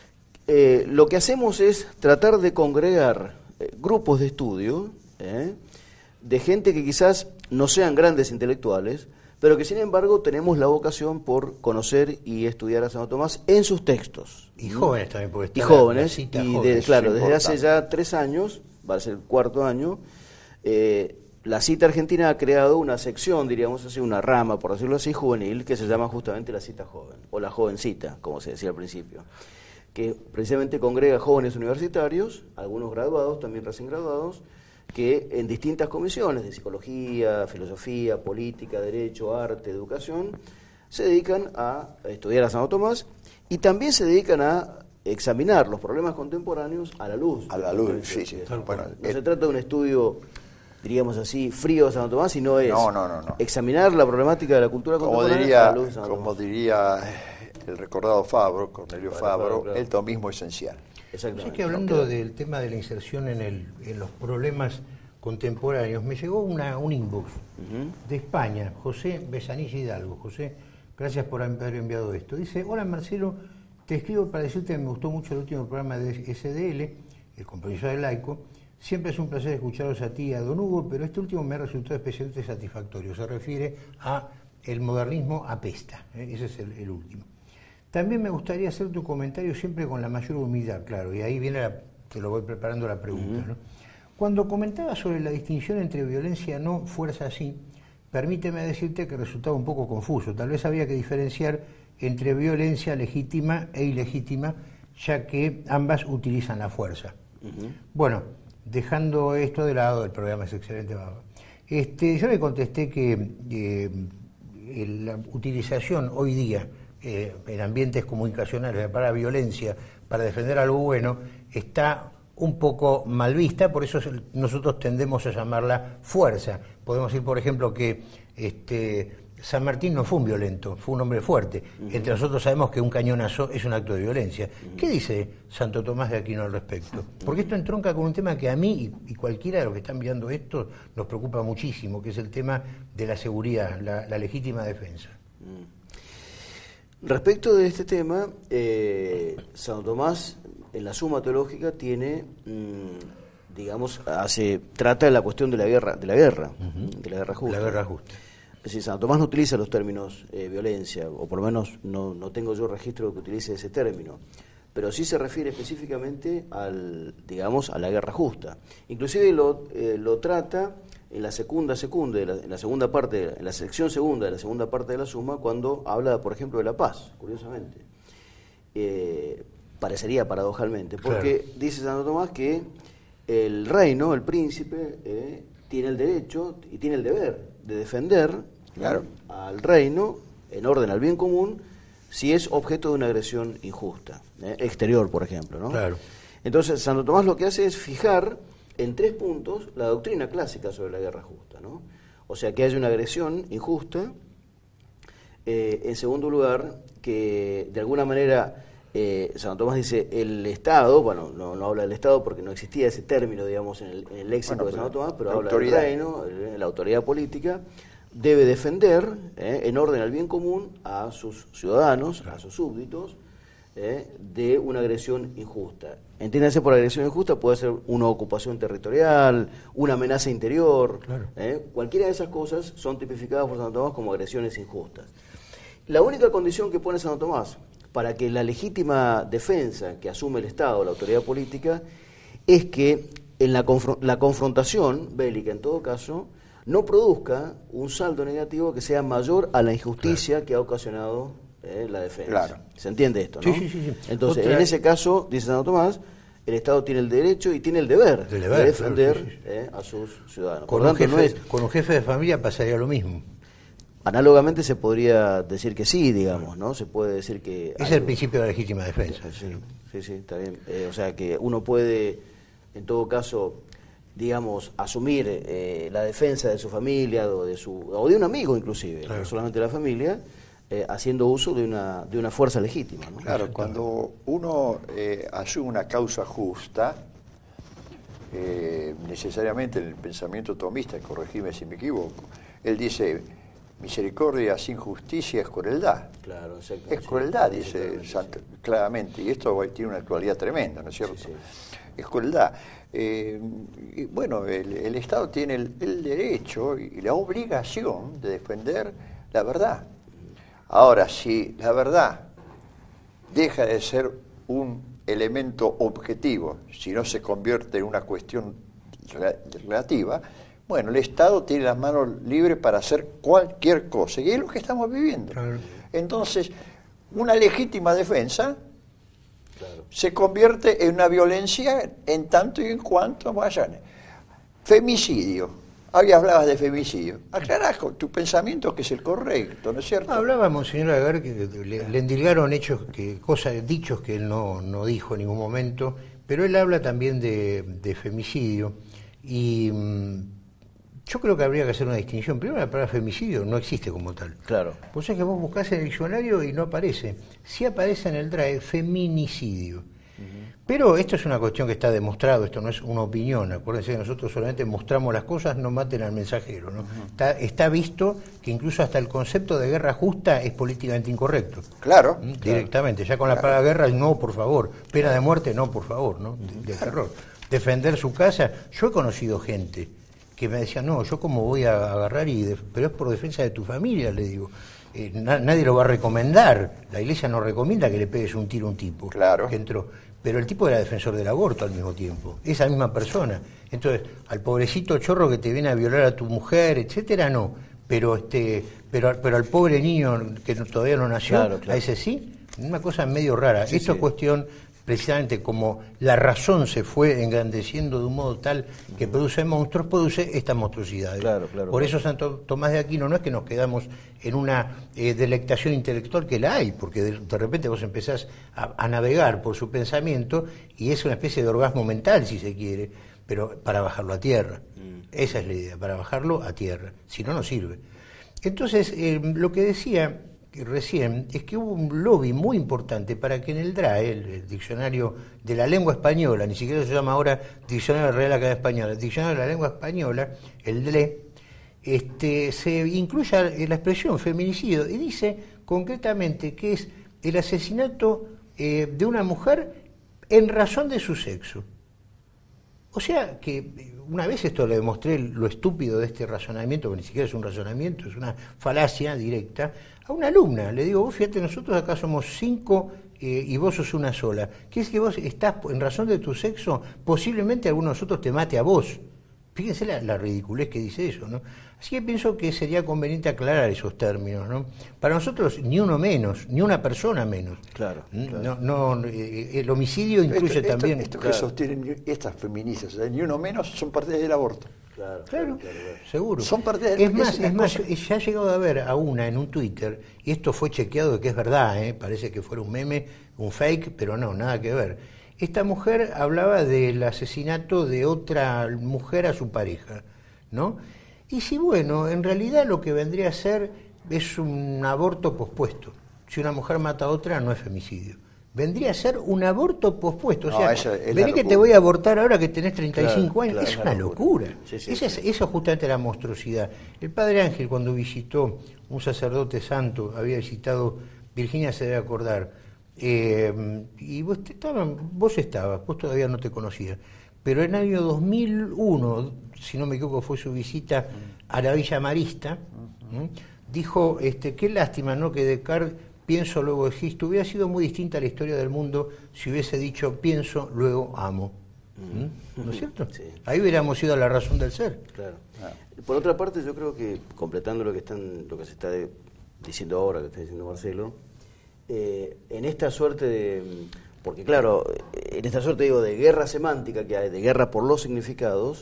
eh, lo que hacemos es tratar de congregar eh, grupos de estudio, eh, de gente que quizás no sean grandes intelectuales, pero que sin embargo tenemos la vocación por conocer y estudiar a Santo Tomás en sus textos. Y jóvenes también, porque está Y jóvenes, la, la y jóvenes, de, claro, desde hace ya tres años, va a ser el cuarto año, eh, la Cita Argentina ha creado una sección, diríamos así, una rama, por decirlo así, juvenil, que se llama justamente la Cita Joven, o la Jovencita, como se decía al principio, que precisamente congrega jóvenes universitarios, algunos graduados, también recién graduados, que en distintas comisiones de psicología, filosofía, política, derecho, arte, educación, se dedican a estudiar a Santo Tomás y también se dedican a examinar los problemas contemporáneos a la luz. A la luz, sí, sí. Bueno, no eh, se trata de un estudio, diríamos así, frío de Santo Tomás, sino es no, no, no, no. examinar la problemática de la cultura como contemporánea diría, a la luz de Santo Como Tomás. diría el recordado Fabro, Cornelio Claro, Fabro, claro, claro. el tomismo esencial. Exactamente. Es que hablando del tema de la inserción en, el, en los problemas contemporáneos, me llegó una, un inbox uh-huh. de España, José Besanilla Hidalgo. José, gracias por haber enviado esto. Dice, hola Marcelo, te escribo para decirte que me gustó mucho el último programa de S D L, el compromiso del laico. Siempre es un placer escucharos a ti y a don Hugo, pero este último me ha resultado especialmente satisfactorio. Se refiere a el modernismo apesta, ¿eh? Ese es el, el último. También me gustaría hacer tu comentario siempre con la mayor humildad, claro, y ahí viene, la, te lo voy preparando la pregunta, uh-huh. ¿no? Cuando comentabas sobre la distinción entre violencia no, fuerza sí, permíteme decirte que resultaba un poco confuso. Tal vez había que diferenciar entre violencia legítima e ilegítima, ya que ambas utilizan la fuerza. Uh-huh. Bueno, dejando esto de lado, el programa es excelente, Baba. Este, yo le contesté que eh, la utilización hoy día Eh, en ambientes comunicacionales para violencia, para defender algo bueno, está un poco mal vista, por eso nosotros tendemos a llamarla fuerza. Podemos decir, por ejemplo, que este, San Martín no fue un violento, fue un hombre fuerte. Uh-huh. Entre nosotros sabemos que un cañonazo es un acto de violencia. Uh-huh. ¿Qué dice Santo Tomás de Aquino al respecto? Porque esto entronca con un tema que a mí y, y cualquiera de los que están viendo esto nos preocupa muchísimo, que es el tema de la seguridad, la, la legítima defensa. Uh-huh. Respecto de este tema, eh, Santo Tomás en la Suma Teológica tiene, mmm, digamos, hace trata de la cuestión de la guerra, de la guerra, uh-huh. de la guerra justa. La guerra justa. Es decir, Santo Tomás no utiliza los términos eh, violencia, o por lo menos no, no tengo yo registro de que utilice ese término, pero sí se refiere específicamente al, digamos, a la guerra justa. Inclusive lo, eh, lo trata en la segunda secunda, en la segunda parte, en la sección segunda de la segunda parte de la Suma, cuando habla, por ejemplo, de la paz, curiosamente. Eh, parecería paradojalmente, porque claro. dice Santo Tomás que el reino, el príncipe, eh, tiene el derecho y tiene el deber de defender, claro, al reino en orden al bien común si es objeto de una agresión injusta, ¿eh? exterior, por ejemplo, ¿no? Claro. Entonces, Santo Tomás lo que hace es fijar en tres puntos la doctrina clásica sobre la guerra justa, ¿no? O sea, que haya una agresión injusta. Eh, en segundo lugar, que de alguna manera eh, Santo Tomás dice el Estado, bueno, no, no habla del Estado porque no existía ese término, digamos, en el, en el léxico bueno, de Santo Tomás, pero habla autoridad. del reino, el, la autoridad política, debe defender eh, en orden al bien común a sus ciudadanos, claro, a sus súbditos, eh, de una agresión injusta. Entiéndase por agresión injusta, puede ser una ocupación territorial, una amenaza interior, claro, eh, cualquiera de esas cosas son tipificadas por Santo Tomás como agresiones injustas. La única condición que pone Santo Tomás para que la legítima defensa que asume el Estado, la autoridad política, es que en la, confr- la confrontación bélica, en todo caso, no produzca un saldo negativo que sea mayor a la injusticia, claro, que ha ocasionado eh, la defensa. Claro. ¿Se entiende esto, no? Sí, sí, sí, sí. Entonces, Otra... en ese caso, dice Santo Tomás, el Estado tiene el derecho y tiene el deber de, deber, de defender claro, sí, sí. Eh, a sus ciudadanos. Con, Por tanto, un jefe, no es... con un jefe de familia pasaría lo mismo. Análogamente se podría decir que sí, digamos, ¿no? Se puede decir que... Es algo... el principio de la legítima defensa. Sí, sí, sí, está bien. Eh, o sea que uno puede, en todo caso, digamos, asumir eh, la defensa de su familia o de su o de un amigo inclusive, claro, no solamente de la familia, eh, haciendo uso de una de una fuerza legítima, ¿no? Claro, cuando uno eh, asume una causa justa, eh, necesariamente en el pensamiento tomista, corregime si me equivoco, él dice... Misericordia sin justicia es crueldad. Claro, es crueldad, sí, dice Santo, claramente, y esto tiene una actualidad tremenda, ¿no es cierto? Sí, sí. Es crueldad. Eh, y bueno, el, el Estado tiene el, el derecho y la obligación de defender la verdad. Ahora, si la verdad deja de ser un elemento objetivo, si no se convierte en una cuestión relativa, bueno, el Estado tiene las manos libres para hacer cualquier cosa, y es lo que estamos viviendo. Claro. Entonces, una legítima defensa claro, se convierte en una violencia en tanto y en cuanto vayan. Femicidio. Hoy hablabas de femicidio. Aclará tu pensamiento que es el correcto, ¿no es cierto? Hablábamos, señor Agar, que le, le endilgaron hechos, que, cosas, dichos que él no, no dijo en ningún momento, pero él habla también de, de femicidio y... Mmm, yo creo que habría que hacer una distinción. Primero, la palabra femicidio no existe como tal. Claro. Pues es que vos buscás en el diccionario y no aparece. Sí aparece en el D R A E feminicidio. Uh-huh. Pero esto es una cuestión que está demostrado, esto no es una opinión. Acuérdense que nosotros solamente mostramos las cosas, no maten al mensajero, ¿no? Uh-huh. Está, está visto que incluso hasta el concepto de guerra justa es políticamente incorrecto. Claro. ¿Mm? Directamente. Ya con claro, la palabra guerra, no, por favor. Pena de muerte, no, por favor, ¿no? De, de terror. Defender su casa. Yo he conocido gente que me decían, no, yo cómo voy a agarrar, y de, pero es por defensa de tu familia, le digo. Eh, na, nadie lo va a recomendar, la iglesia no recomienda que le pegues un tiro a un tipo claro, que entró, pero el tipo era defensor del aborto al mismo tiempo, esa misma persona. Entonces, al pobrecito chorro que te viene a violar a tu mujer, etcétera, no, pero este pero, pero al pobre niño que todavía no nació, claro, claro, a ese sí, una cosa medio rara. Sí, Esto sí. es cuestión... precisamente como la razón se fue engrandeciendo de un modo tal que produce monstruos, produce estas monstruosidades. Claro, claro, Por claro. eso Santo Tomás de Aquino no es que nos quedamos en una eh, delectación intelectual, que la hay, porque de, de repente vos empezás a, a navegar por su pensamiento y es una especie de orgasmo mental, si se quiere, pero para bajarlo a tierra. Mm. Esa es la idea, para bajarlo a tierra, si no, no sirve. Entonces, eh, lo que decía... recién, es que hubo un lobby muy importante para que en el D R A E, el, el diccionario de la lengua española, ni siquiera se llama ahora Diccionario de la Real Academia Española, el diccionario de la lengua española, el D L E, este, se incluya la expresión feminicidio y dice concretamente que es el asesinato eh, de una mujer en razón de su sexo. O sea que una vez esto le demostré lo estúpido de este razonamiento, que ni siquiera es un razonamiento, es una falacia directa, a una alumna. Le digo, vos fíjate, nosotros acá somos cinco eh, y vos sos una sola. ¿Qué es que vos estás, en razón de tu sexo, posiblemente alguno de nosotros te mate a vos? Fíjense la, la ridiculez que dice eso, ¿no? Así que pienso que sería conveniente aclarar esos términos, ¿no? Para nosotros, ni uno menos, ni una persona menos. Claro. claro. No, no, eh, el homicidio incluye esto, también... Esto, esto claro. que sostienen estas feministas, ¿eh? Ni uno menos, son partidarias del aborto. Claro, claro, claro, claro, seguro. Son parte de, es más, es más, ya ha llegado a ver a una en un Twitter, y esto fue chequeado de que es verdad, ¿eh? Parece que fuera un meme, un fake, pero no, nada que ver. Esta mujer hablaba del asesinato de otra mujer a su pareja, ¿no? Y si, bueno, en realidad lo que vendría a ser es un aborto pospuesto. Si una mujer mata a otra, no es femicidio. Vendría a ser un aborto pospuesto. O sea, no, vení que te voy a abortar ahora que tenés treinta y cinco claro, años. Claro, es una locura. locura. Sí, sí, Esa sí. Es, eso justamente la monstruosidad. El padre Ángel, cuando visitó un sacerdote santo, había visitado, Virginia se debe acordar, eh, y vos, estaban, vos estabas, vos todavía no te conocías, pero en el año dos mil uno, si no me equivoco, fue su visita a la Villa Marista, uh-huh. ¿eh? Dijo, este, qué lástima, ¿no?, que Descartes, pienso, luego existo, hubiera sido muy distinta la historia del mundo si hubiese dicho pienso, luego amo. ¿Mm? ¿No es cierto? Sí. Ahí hubiéramos ido a la razón del ser. Claro. Ah. Por otra parte, yo creo que, completando lo que están, lo que se está de, diciendo ahora, que está diciendo Marcelo, eh, en esta suerte de... Porque claro, en esta suerte, digo, de guerra semántica que hay, de guerra por los significados,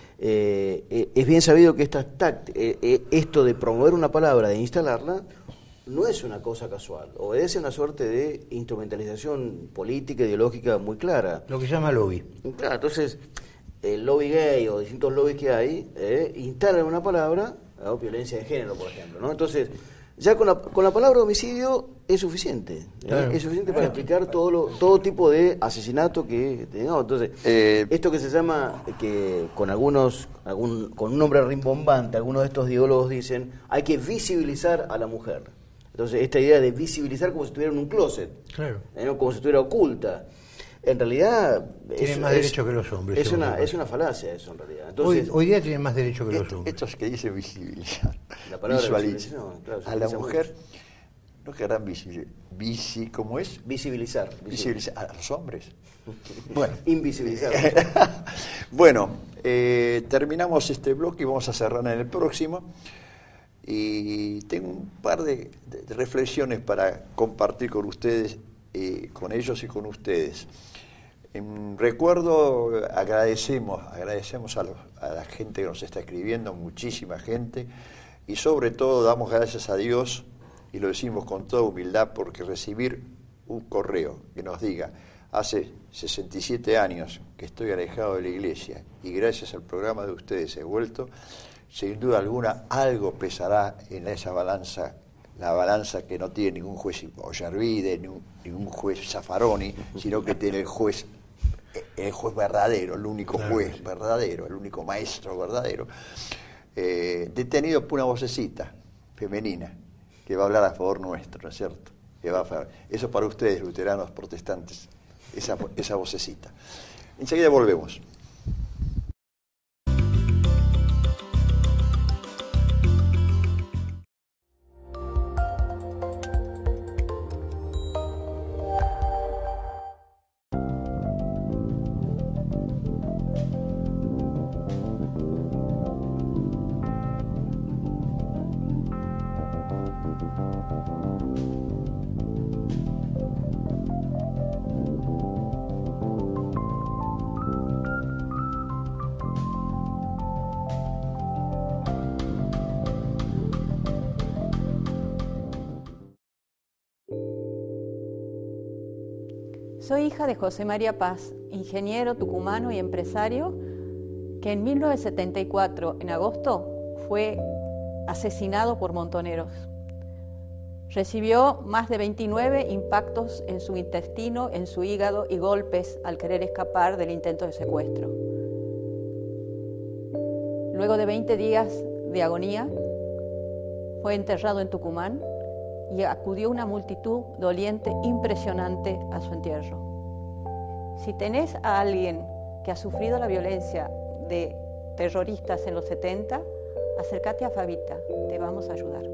eh, eh, es bien sabido que esta tact, eh, eh, esto de promover una palabra, de instalarla, no es una cosa casual, obedece a una suerte de instrumentalización política, ideológica muy clara. Lo que se llama lobby. Claro, entonces, el lobby gay o distintos lobbies que hay, eh, instalan una palabra, ¿no?, violencia de género, por ejemplo, ¿no? Entonces, ya con la, con la palabra homicidio es suficiente, ¿eh? Claro. Es suficiente para explicar todo lo, todo tipo de asesinato que, no, entonces, eh, esto que se llama, que con algunos, algún, con un nombre rimbombante, algunos de estos ideólogos dicen, hay que visibilizar a la mujer. Entonces, esta idea de visibilizar como si estuviera en un closet, claro, ¿eh?, ¿no?, como si estuviera oculta. En realidad... Tienen más derecho que los hombres. Es una, es una falacia eso, en realidad. Entonces, hoy, hoy día tienen más derecho que esto, los hombres. Estos que dicen visibilizar, la palabra visualizar, no, claro, a la mujer, mucho. No querrán visibilizar, visi, ¿cómo es? Visibilizar. Visibilizar a los hombres. Bueno. Invisibilizar. Bueno, eh, terminamos este bloque y vamos a cerrar en el próximo. Y tengo un par de, de reflexiones para compartir con ustedes, eh, con ellos y con ustedes. En recuerdo, agradecemos, agradecemos a, los, a la gente que nos está escribiendo, muchísima gente, y sobre todo damos gracias a Dios, y lo decimos con toda humildad, porque recibir un correo que nos diga, hace sesenta y siete años que estoy alejado de la iglesia, y gracias al programa de ustedes he vuelto, sin duda alguna algo pesará en esa balanza, la balanza que no tiene ningún juez Ollarvide, ningún, ningún juez Zaffaroni, sino que tiene el juez, el juez verdadero, el único juez verdadero, el único maestro verdadero, eh, detenido por una vocecita femenina que va a hablar a favor nuestro, ¿no es cierto? Que va a, eso para ustedes, luteranos, protestantes, esa, esa vocecita. Enseguida volvemos. Soy hija de José María Paz, ingeniero tucumano y empresario, que en mil novecientos setenta y cuatro, en agosto, fue asesinado por montoneros. Recibió más de veintinueve impactos en su intestino, en su hígado y golpes al querer escapar del intento de secuestro. Luego de veinte días de agonía, fue enterrado en Tucumán y acudió una multitud doliente impresionante a su entierro. Si tenés a alguien que ha sufrido la violencia de terroristas en los setenta, acércate a Fabita, te vamos a ayudar.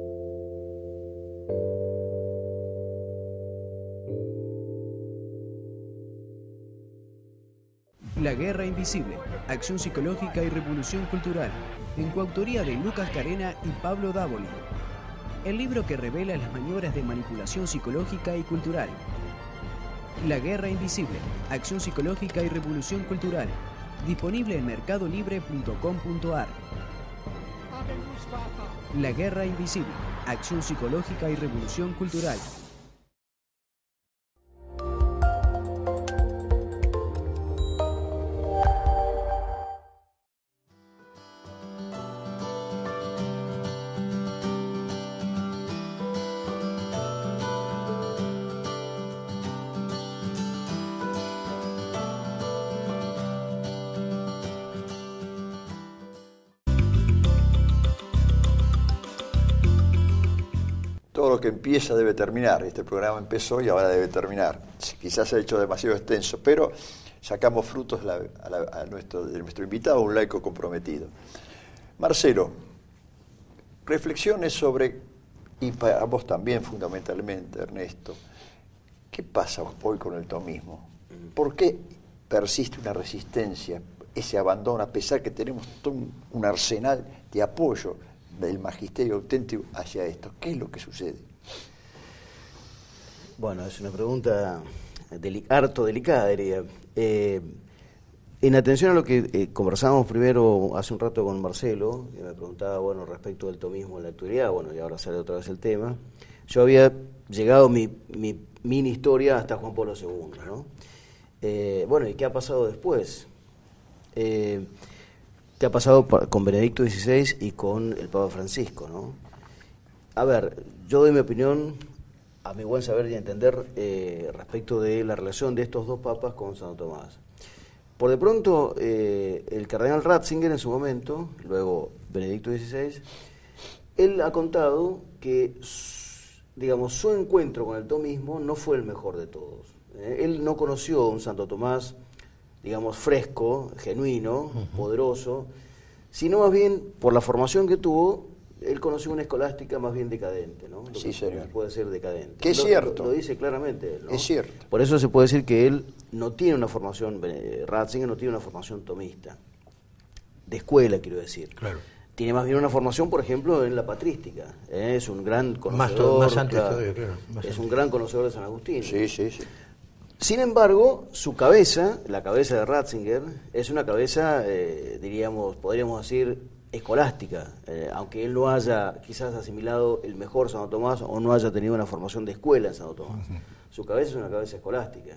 La Guerra Invisible, Acción Psicológica y Revolución Cultural, en coautoría de Lucas Carena y Pablo Dávoli. El libro que revela las maniobras de manipulación psicológica y cultural. La Guerra Invisible, Acción Psicológica y Revolución Cultural, disponible en mercado libre punto com punto a r. La guerra invisible, acción psicológica y revolución cultural. Todo lo que empieza debe terminar. Este programa empezó y ahora debe terminar. Quizás se ha hecho demasiado extenso, pero sacamos frutos a, la, a, la, a nuestro, de nuestro invitado, un laico comprometido. Marcelo, reflexiones sobre, y para vos también fundamentalmente, Ernesto, ¿qué pasa hoy con el tomismo? ¿Por qué persiste una resistencia, ese abandono, a pesar que tenemos todo un, un arsenal de apoyo del magisterio auténtico hacia esto? ¿Qué es lo que sucede? Bueno, es una pregunta deli- harto delicada, diría. Eh, en atención a lo que eh, conversábamos primero hace un rato con Marcelo, que me preguntaba, bueno, respecto del tomismo en la actualidad, bueno, y ahora sale otra vez el tema. Yo había llegado mi, mi mini historia hasta Juan Pablo segundo, ¿no? Eh, bueno, ¿y qué ha pasado después? Eh, ¿Qué ha pasado con Benedicto dieciséis y con el Papa Francisco, ¿no? A ver, yo doy mi opinión, a mi buen saber y entender, eh, respecto de la relación de estos dos papas con Santo Tomás. Por de pronto, eh, el cardenal Ratzinger en su momento, luego Benedicto dieciséis, él ha contado que, digamos, su encuentro con el tomismo no fue el mejor de todos. Eh, él no conoció a un Santo Tomás, digamos, fresco, genuino, uh-huh. poderoso, sino más bien, por la formación que tuvo, él conoció una escolástica más bien decadente, ¿no? Lo sí, señor. Puede ser decadente. Que es lo, cierto. Lo, lo dice claramente, ¿no? Es cierto. Por eso se puede decir que él no tiene una formación, eh, Ratzinger no tiene una formación tomista, de escuela, quiero decir. Claro. Tiene más bien una formación, por ejemplo, en la patrística. ¿eh? Es un gran conocedor. Más, todo, más antes claro, todavía, claro. Más es antes. un gran conocedor de San Agustín. Sí, sí, sí. Sin embargo, su cabeza, la cabeza de Ratzinger, es una cabeza, eh, diríamos, podríamos decir, escolástica, eh, aunque él no haya quizás asimilado el mejor Santo Tomás o no haya tenido una formación de escuela en Santo Tomás. Uh-huh. Su cabeza es una cabeza escolástica.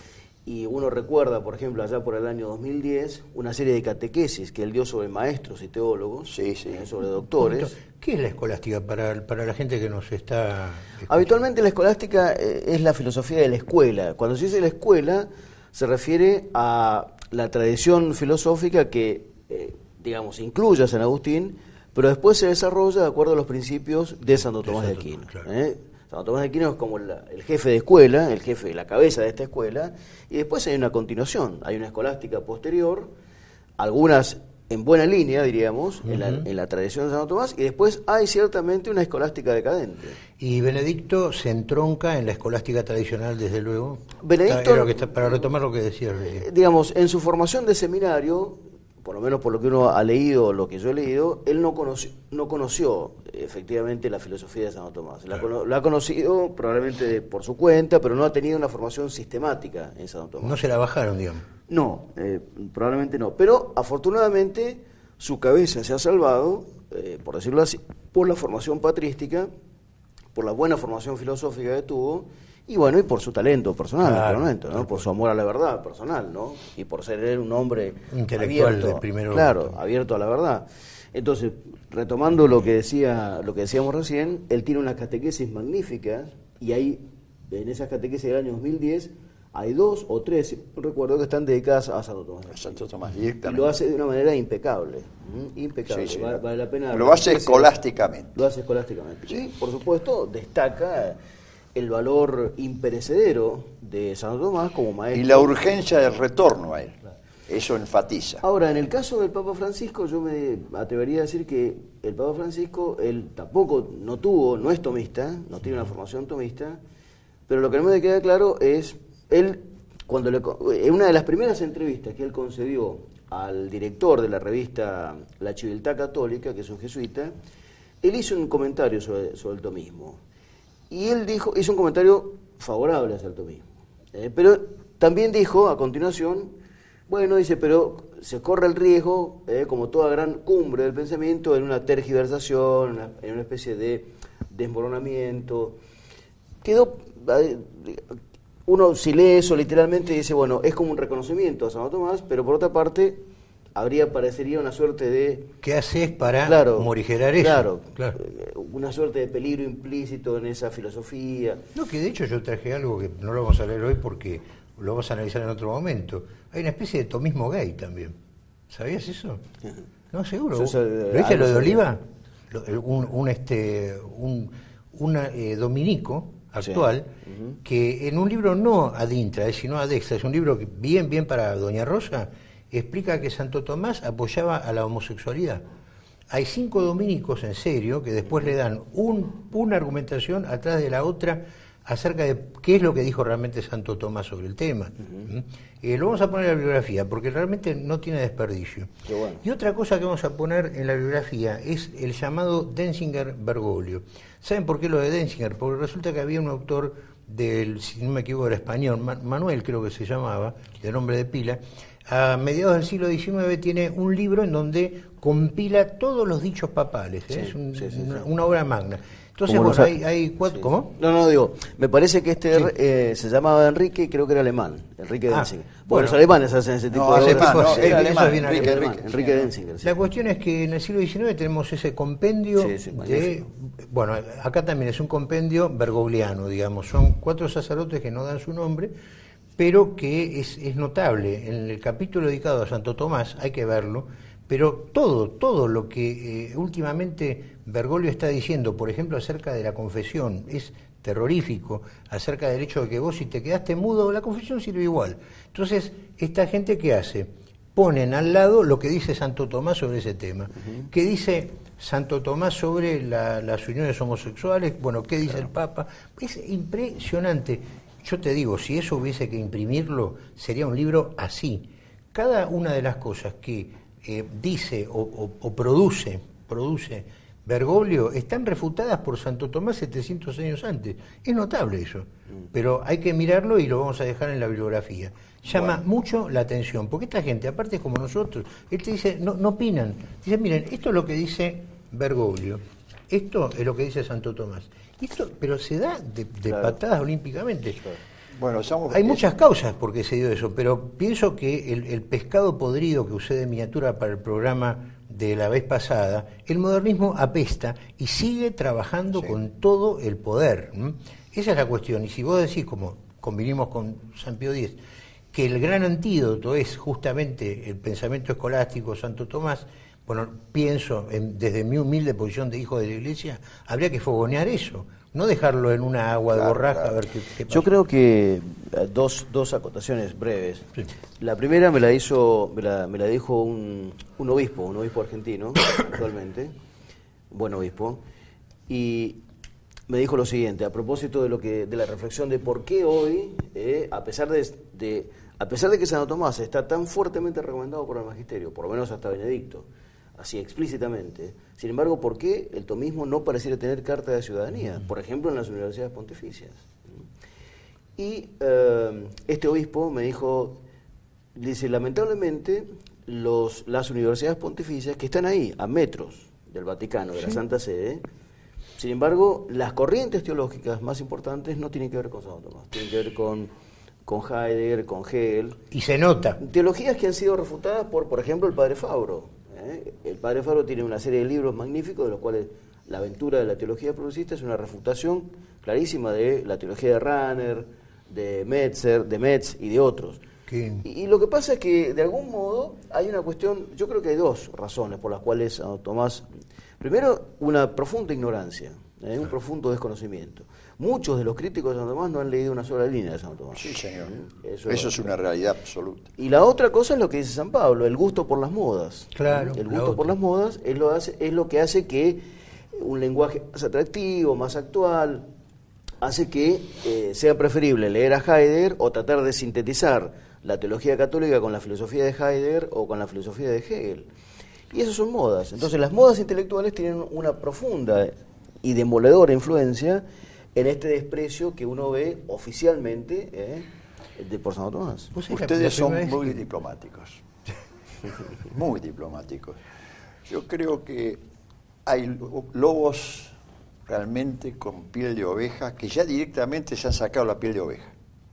Y uno recuerda, por ejemplo, allá por el año dos mil diez, una serie de catequesis que él dio sobre maestros y teólogos, sí, sí. Eh, sobre doctores. ¿Qué es la escolástica para, para la gente que nos está escuchando? Habitualmente la escolástica eh, es la filosofía de la escuela. Cuando se dice la escuela, se refiere a la tradición filosófica que, eh, digamos, incluye a San Agustín, pero después se desarrolla de acuerdo a los principios de Santo Tomás de, de Aquino. Claro. ¿eh? Santo Tomás de Aquino es como la, el jefe de escuela, el jefe, la cabeza de esta escuela, y después hay una continuación, hay una escolástica posterior, algunas en buena línea, diríamos, uh-huh. en, la, en la tradición de Santo Tomás, y después hay ciertamente una escolástica decadente. Y Benedicto se entronca en la escolástica tradicional, desde luego. Benedicto, Era lo que está, para retomar lo que decía. Eh, digamos, en su formación de seminario, por lo menos por lo que uno ha leído, lo que yo he leído, él no conoció, no conoció efectivamente la filosofía de Santo Tomás. La, claro. la ha conocido probablemente por su cuenta, pero no ha tenido una formación sistemática en Santo Tomás. No se la bajaron, digamos. No, eh, probablemente no. Pero afortunadamente su cabeza se ha salvado, eh, por decirlo así, por la formación patrística, por la buena formación filosófica que tuvo, y bueno, y por su talento personal, claro, naturalmente, ¿no? Por su amor a la verdad personal, ¿no? Y por ser él un hombre intelectual abierto, de primero, claro, momento. abierto a la verdad. Entonces, retomando lo que decía, lo que decíamos recién, él tiene unas catequesis magníficas, y hay, en esas catequesis del año dos mil diez, hay dos o tres, recuerdo, que están dedicadas a Santo Tomás. A Santo Tomás, y lo hace de una manera impecable, ¿m? impecable, sí, sí. Vale, vale la pena. Lo hace escolásticamente. Lo hace escolásticamente. Sí, por supuesto, destaca el valor imperecedero de Santo Tomás como maestro. Y la urgencia del retorno a él. Claro. Eso enfatiza. Ahora, en el caso del Papa Francisco, yo me atrevería a decir que el Papa Francisco, él tampoco no tuvo, no es tomista, no tiene una formación tomista, pero lo que no me queda claro es, él, cuando le, en una de las primeras entrevistas que él concedió al director de la revista La Civiltà Católica, que es un jesuita, él hizo un comentario sobre, sobre el tomismo. Y él dijo, hizo un comentario favorable hacia el tomismo. Eh, pero también dijo, a continuación, Bueno, dice, pero se corre el riesgo, eh, como toda gran cumbre del pensamiento, en una tergiversación, una, en una especie de desmoronamiento. Quedó, eh, uno si lee eso literalmente dice, bueno, es como un reconocimiento a Santo Tomás, pero por otra parte habría, parecería una suerte de... ¿Qué haces para claro, morigerar eso? Claro, claro, una suerte de peligro implícito en esa filosofía. No, que de hecho yo traje algo que no lo vamos a leer hoy porque lo vamos a analizar en otro momento. Hay una especie de tomismo gay también. ¿Sabías eso? No, seguro. ¿Lo viste ah, lo de Oliva? Un, un, este, un una, eh, dominico actual, sí. uh-huh. que en un libro no ad intra, sino ad extra, es un libro que bien, bien para Doña Rosa, explica que Santo Tomás apoyaba a la homosexualidad. Hay cinco dominicos en serio que después le dan un, una argumentación atrás de la otra acerca de qué es lo que dijo realmente Santo Tomás sobre el tema. Uh-huh. Eh, lo vamos a poner en la bibliografía porque realmente no tiene desperdicio. Bueno. Y otra cosa que vamos a poner en la bibliografía es el llamado Denzinger-Bergoglio. ¿Saben por qué lo de Denzinger? Porque resulta que había un autor del, si no me equivoco, era español, Manuel creo que se llamaba, de nombre de pila, a mediados del siglo diecinueve tiene un libro en donde compila todos los dichos papales, ¿eh? Sí, es un, sí, sí, una, sí. una obra magna. Entonces, bueno, hay, hay cuatro... Sí. ¿Cómo? No, no, digo, me parece que este sí. eh, se llamaba Enrique y creo que era alemán, Enrique ah, Denzinger. Bueno, bueno, los alemanes hacen ese tipo no, de... Alemán, no, no, era alemán, Enrique, Enrique, Enrique, Enrique sí. Denzinger. Sí. La cuestión es que en el siglo diecinueve tenemos ese compendio sí, sí, de... Bueno, acá también es un compendio bergogliano, digamos. Son cuatro sacerdotes que no dan su nombre, pero que es, es notable. En el capítulo dedicado a Santo Tomás, hay que verlo, pero todo, todo lo que eh, últimamente Bergoglio está diciendo, por ejemplo, acerca de la confesión, es terrorífico, acerca del hecho de que vos si te quedaste mudo, la confesión sirve igual. Entonces, esta gente, ¿qué hace? Ponen al lado lo que dice Santo Tomás sobre ese tema. Uh-huh. ¿Qué dice Santo Tomás sobre la, las uniones homosexuales? Bueno, ¿qué dice claro. el Papa? Es impresionante. Yo te digo, si eso hubiese que imprimirlo, sería un libro así. Cada una de las cosas que eh, dice o, o, o produce, produce Bergoglio están refutadas por Santo Tomás setecientos años antes. Es notable eso, pero hay que mirarlo y lo vamos a dejar en la bibliografía. Llama bueno. mucho la atención, porque esta gente, aparte es como nosotros, él te dice, no, no opinan. Dice, miren, esto es lo que dice Bergoglio, esto es lo que dice Santo Tomás. Esto, pero se da de, de claro. patadas olímpicamente. Claro. Bueno, somos... Hay muchas causas por qué se dio eso, pero pienso que el, el pescado podrido que usé de miniatura para el programa de la vez pasada, el modernismo apesta y sigue trabajando sí. con todo el poder. ¿Mm? Esa es la cuestión. Y si vos decís, como convinimos con San Pío X, que el gran antídoto es justamente el pensamiento escolástico Santo Tomás, bueno, pienso, en, desde mi humilde posición de hijo de la Iglesia, habría que fogonear eso. No dejarlo en una agua claro, de borraja claro. a ver qué, qué pasa. Yo creo que dos, dos acotaciones breves. Sí. La primera me la hizo, me la, me la dijo un, un obispo, un obispo argentino, actualmente, un buen obispo, y me dijo lo siguiente, a propósito de lo que, de la reflexión de por qué hoy, eh, a pesar de, de, a pesar de que Santo Tomás está tan fuertemente recomendado por el magisterio, por lo menos hasta Benedicto, así explícitamente. Sin embargo, ¿por qué el tomismo no pareciera tener carta de ciudadanía? Por ejemplo, en las universidades pontificias. Y eh, este obispo me dijo, dice, lamentablemente, los, las universidades pontificias que están ahí, a metros del Vaticano, de la ¿Sí? Santa Sede, sin embargo, las corrientes teológicas más importantes no tienen que ver con Santo Tomás, tienen que ver con, con Heidegger, con Hegel. Y se nota. Teologías que han sido refutadas por, por ejemplo, el padre Fabro. ¿Eh? El padre Fabro tiene una serie de libros magníficos de los cuales La aventura de la teología progresista es una refutación clarísima de la teología de Rahner, de Metzer, de Metz y de otros. Y, y lo que pasa es que de algún modo hay una cuestión, yo creo que hay dos razones por las cuales Santo Tomás, primero una profunda ignorancia, ¿eh? un profundo desconocimiento. Muchos de los críticos de Santo Tomás no han leído una sola línea de Santo Tomás. Sí, señor. Eso, Eso es una realidad absoluta. Y la otra cosa es lo que dice San Pablo, el gusto por las modas. Claro. El gusto por las modas es lo, hace, es lo que hace que un lenguaje más atractivo, más actual, hace que eh, sea preferible leer a Heidegger o tratar de sintetizar la teología católica con la filosofía de Heidegger o con la filosofía de Hegel. Y esas son modas. Entonces las modas intelectuales tienen una profunda y demoledora influencia en este desprecio que uno ve oficialmente, ¿eh? ¿De por Santo Tomás? Ustedes son muy diplomáticos. Muy diplomáticos. Yo creo que hay lobos realmente con piel de oveja que ya directamente se han sacado la piel de oveja.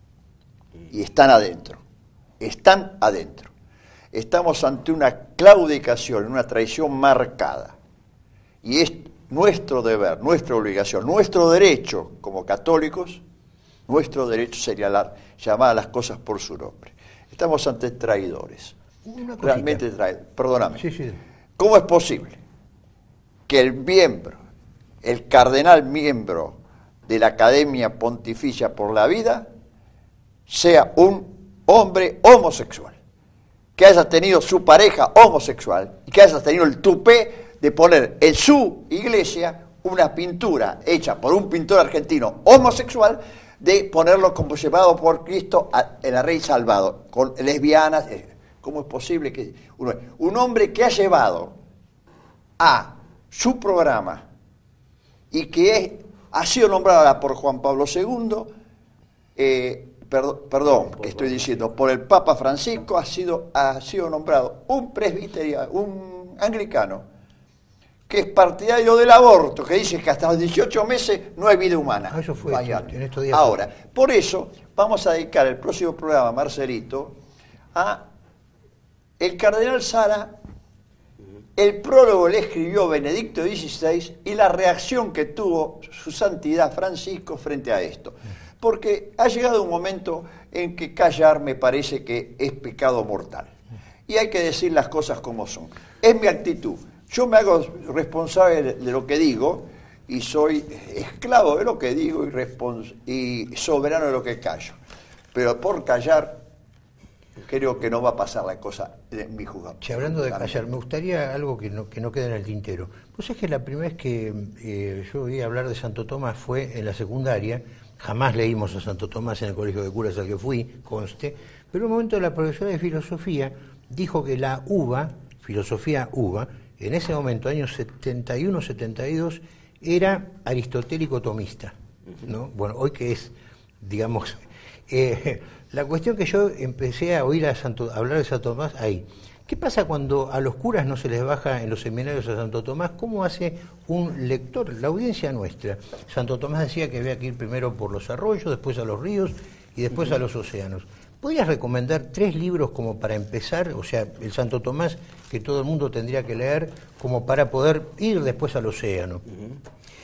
Y están adentro. Están adentro. Estamos ante una claudicación, una traición marcada. Y es nuestro deber, nuestra obligación, nuestro derecho como católicos, nuestro derecho sería la, llamar a las cosas por su nombre. Estamos ante traidores. Realmente traidores. Perdóname. Sí, sí. ¿Cómo es posible que el miembro, el cardenal miembro de la Academia Pontificia por la Vida, sea un hombre homosexual? Que haya tenido su pareja homosexual y que haya tenido el tupé de poner en su iglesia una pintura hecha por un pintor argentino homosexual, de ponerlo como llevado por Cristo a, en la Rey Salvado, con lesbianas. ¿Cómo es posible que uno, un hombre que ha llevado a su programa y que es, ha sido nombrado por Juan Pablo segundo, eh, perdón, perdón que estoy diciendo, por el Papa Francisco, ha sido, ha sido nombrado un presbiteriano, un anglicano, que es partidario del aborto, que dice que hasta los dieciocho meses no hay vida humana. Ah, eso fue en estos días. Ahora, por eso vamos a dedicar el próximo programa, Marcelito, a el cardenal Sara. El prólogo le escribió Benedicto dieciséis y la reacción que tuvo su santidad Francisco frente a esto. Porque ha llegado un momento en que callar me parece que es pecado mortal. Y hay que decir las cosas como son. Es mi actitud. Yo me hago responsable de lo que digo y soy esclavo de lo que digo y, respons- y soberano de lo que callo. Pero por callar, creo que no va a pasar la cosa en mi juzgado. Sí, hablando de callar, me gustaría algo que no, que no quede en el tintero. Pues es que la primera vez que eh, yo oí hablar de Santo Tomás fue en la secundaria. Jamás leímos a Santo Tomás en el colegio de curas al que fui, conste. Pero en un momento la profesora de filosofía dijo que la uva, filosofía uva, en ese momento, años setenta y uno, setenta y dos, era aristotélico tomista, ¿no? Bueno, hoy que es, digamos, eh, la cuestión que yo empecé a oír a, Santo, a hablar de Santo Tomás ahí. ¿Qué pasa cuando a los curas no se les baja en los seminarios a Santo Tomás? ¿Cómo hace un lector, la audiencia nuestra? Santo Tomás decía que había que ir primero por los arroyos, después a los ríos y después uh-huh. a los océanos. ¿Podrías recomendar tres libros como para empezar, o sea, el Santo Tomás, que todo el mundo tendría que leer, como para poder ir después al océano? Uh-huh.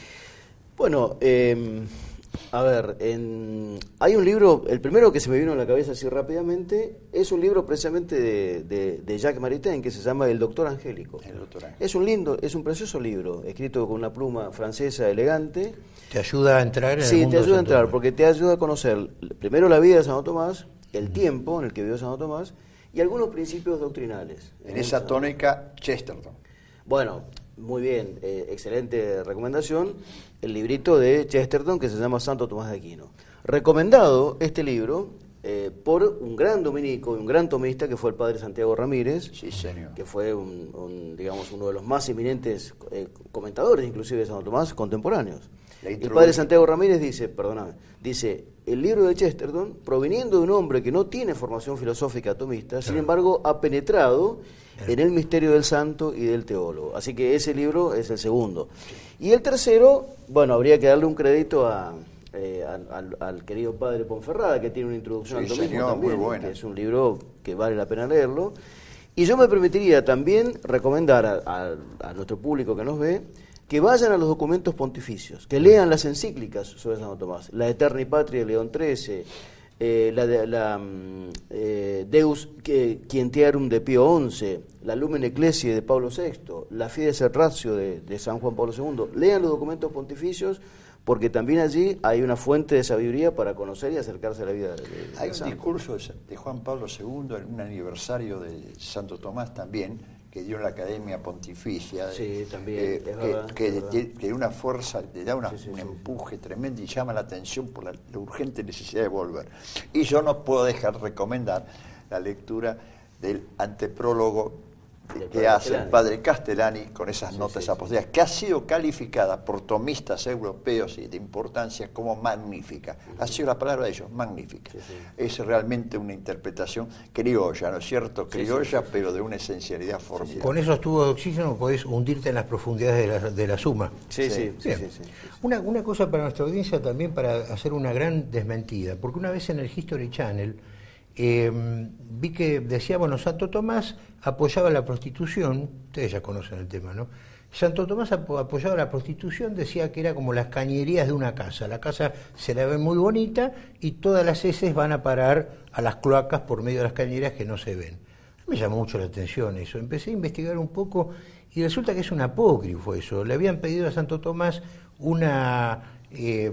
Bueno, eh, a ver, en, hay un libro, el primero que se me vino a la cabeza así rápidamente, es un libro precisamente de, de, de Jacques Maritain, que se llama El Doctor Angélico. El Doctor Angélico. Es un lindo, es un precioso libro, escrito con una pluma francesa elegante. ¿Te ayuda a entrar en sí, el mundo? Sí, te ayuda a entrar, Tomás? porque te ayuda a conocer primero la vida de Santo Tomás, el tiempo en el que vivió Santo Tomás y algunos principios doctrinales. En esa tónica, Chesterton. Bueno, muy bien, eh, excelente recomendación. El librito de Chesterton que se llama Santo Tomás de Aquino. Recomendado este libro eh, por un gran dominico y un gran tomista que fue el padre Santiago Ramírez. Sí, señor. Que fue un, un, digamos, uno de los más eminentes eh, comentadores, inclusive de Santo Tomás, contemporáneos. El padre Santiago Ramírez dice, perdóname, dice, el libro de Chesterton, proveniendo de un hombre que no tiene formación filosófica tomista, claro. sin embargo, ha penetrado claro. en el misterio del santo y del teólogo. Así que ese libro es el segundo. Y el tercero, bueno, habría que darle un crédito a, eh, al, al querido padre Ponferrada, que tiene una introducción sí, al tomismo señor, también, muy buena. que es un libro que vale la pena leerlo. Y yo me permitiría también recomendar a, a, a nuestro público que nos ve, que vayan a los documentos pontificios, que lean las encíclicas sobre Santo Tomás, la Eterni Patria de León trece, eh, la, de, la eh, Deus Quientiarum de Pío once, la Lumen Ecclesiae de Pablo sexto, la Fides et Ratio de, de San Juan Pablo segundo. Lean los documentos pontificios porque también allí hay una fuente de sabiduría para conocer y acercarse a la vida de, de Hay un santo. discurso de Juan Pablo segundo en un aniversario de Santo Tomás también, que dio en la Academia Pontificia, sí, también, eh, es que, verdad, que, es verdad. que, que una fuerza, le da una, sí, sí, un sí. empuje tremendo y llama la atención por la, la urgente necesidad de volver. Y yo no puedo dejar de recomendar la lectura del anteprólogo que hace el padre Castellani con esas sí, notas sí, apostólicas, sí. que ha sido calificada por tomistas europeos y de importancia como magnífica. Uh-huh. Ha sido la palabra de ellos, magnífica. Sí, sí. Es realmente una interpretación criolla, ¿no es cierto? Criolla, sí, sí, sí. pero de una esencialidad formidable. Con esos tubos de oxígeno podés hundirte en las profundidades de la, de la suma. Sí, sí, sí. sí, sí, sí, sí. Una, una cosa para nuestra audiencia también, para hacer una gran desmentida, porque una vez en el History Channel Eh, vi que decía, bueno, Santo Tomás apoyaba la prostitución, ustedes ya conocen el tema, ¿no? Santo Tomás ap apoyaba la prostitución, decía que era como las cañerías de una casa, la casa se la ve muy bonita y todas las heces van a parar a las cloacas por medio de las cañerías que no se ven. Me llamó mucho la atención eso, empecé a investigar un poco y resulta que es un apócrifo eso, le habían pedido a Santo Tomás una... Eh,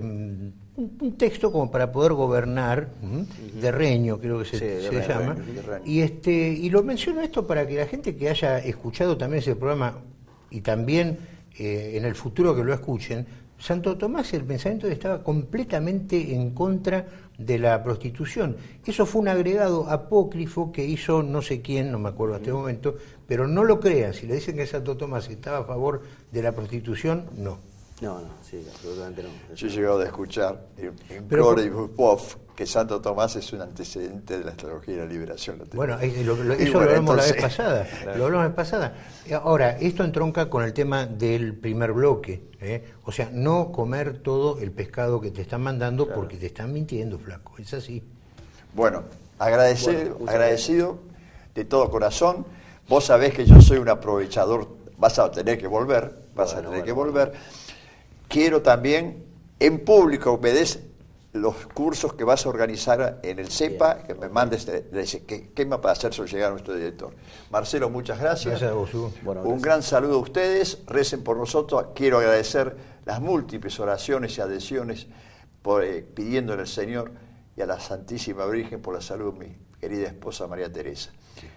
un texto como para poder gobernar, ¿m? Uh-huh. de Reño creo que se, sí, se Reño, llama, Reño, y este y lo menciono esto para que la gente que haya escuchado también ese programa y también eh, en el futuro que lo escuchen, Santo Tomás, el pensamiento estaba completamente en contra de la prostitución. Eso fue un agregado apócrifo que hizo no sé quién, no me acuerdo hasta uh-huh. este momento, pero no lo crean, si le dicen que Santo Tomás estaba a favor de la prostitución, no. No, no, sí, absolutamente no. Yo he llegado a escuchar en Glory Popov que Santo Tomás es un antecedente de la teología de la liberación. Bueno, eh, lo, lo, eso bueno, lo hablamos entonces... la vez pasada. Claro. Lo hablamos la vez pasada. Ahora, esto entronca con el tema del primer bloque. ¿eh? O sea, no comer todo el pescado que te están mandando claro. porque te están mintiendo, flaco. Es así. Bueno, agradecido, bueno, agradecido de todo corazón. Vos sabés que yo soy un aprovechador. Vas a tener que volver. Vas bueno, a tener bueno, que volver. Bueno. Quiero también, en público, me des los cursos que vas a organizar en el CEPA, bien, que me mandes, de, de, que, que me va a hacer llegar a nuestro director. Marcelo, muchas gracias. Gracias a vos, Hugo. Bueno, Un gracias. gran saludo a ustedes, recen por nosotros. Quiero agradecer las múltiples oraciones y adhesiones por, eh, pidiéndole al Señor y a la Santísima Virgen por la salud de mi querida esposa María Teresa.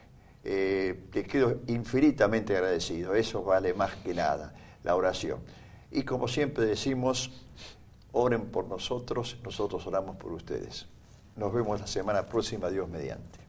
Eh, te quedo infinitamente agradecido, eso vale más que nada, la oración. Y como siempre decimos, oren por nosotros, nosotros oramos por ustedes. Nos vemos la semana próxima, Dios mediante.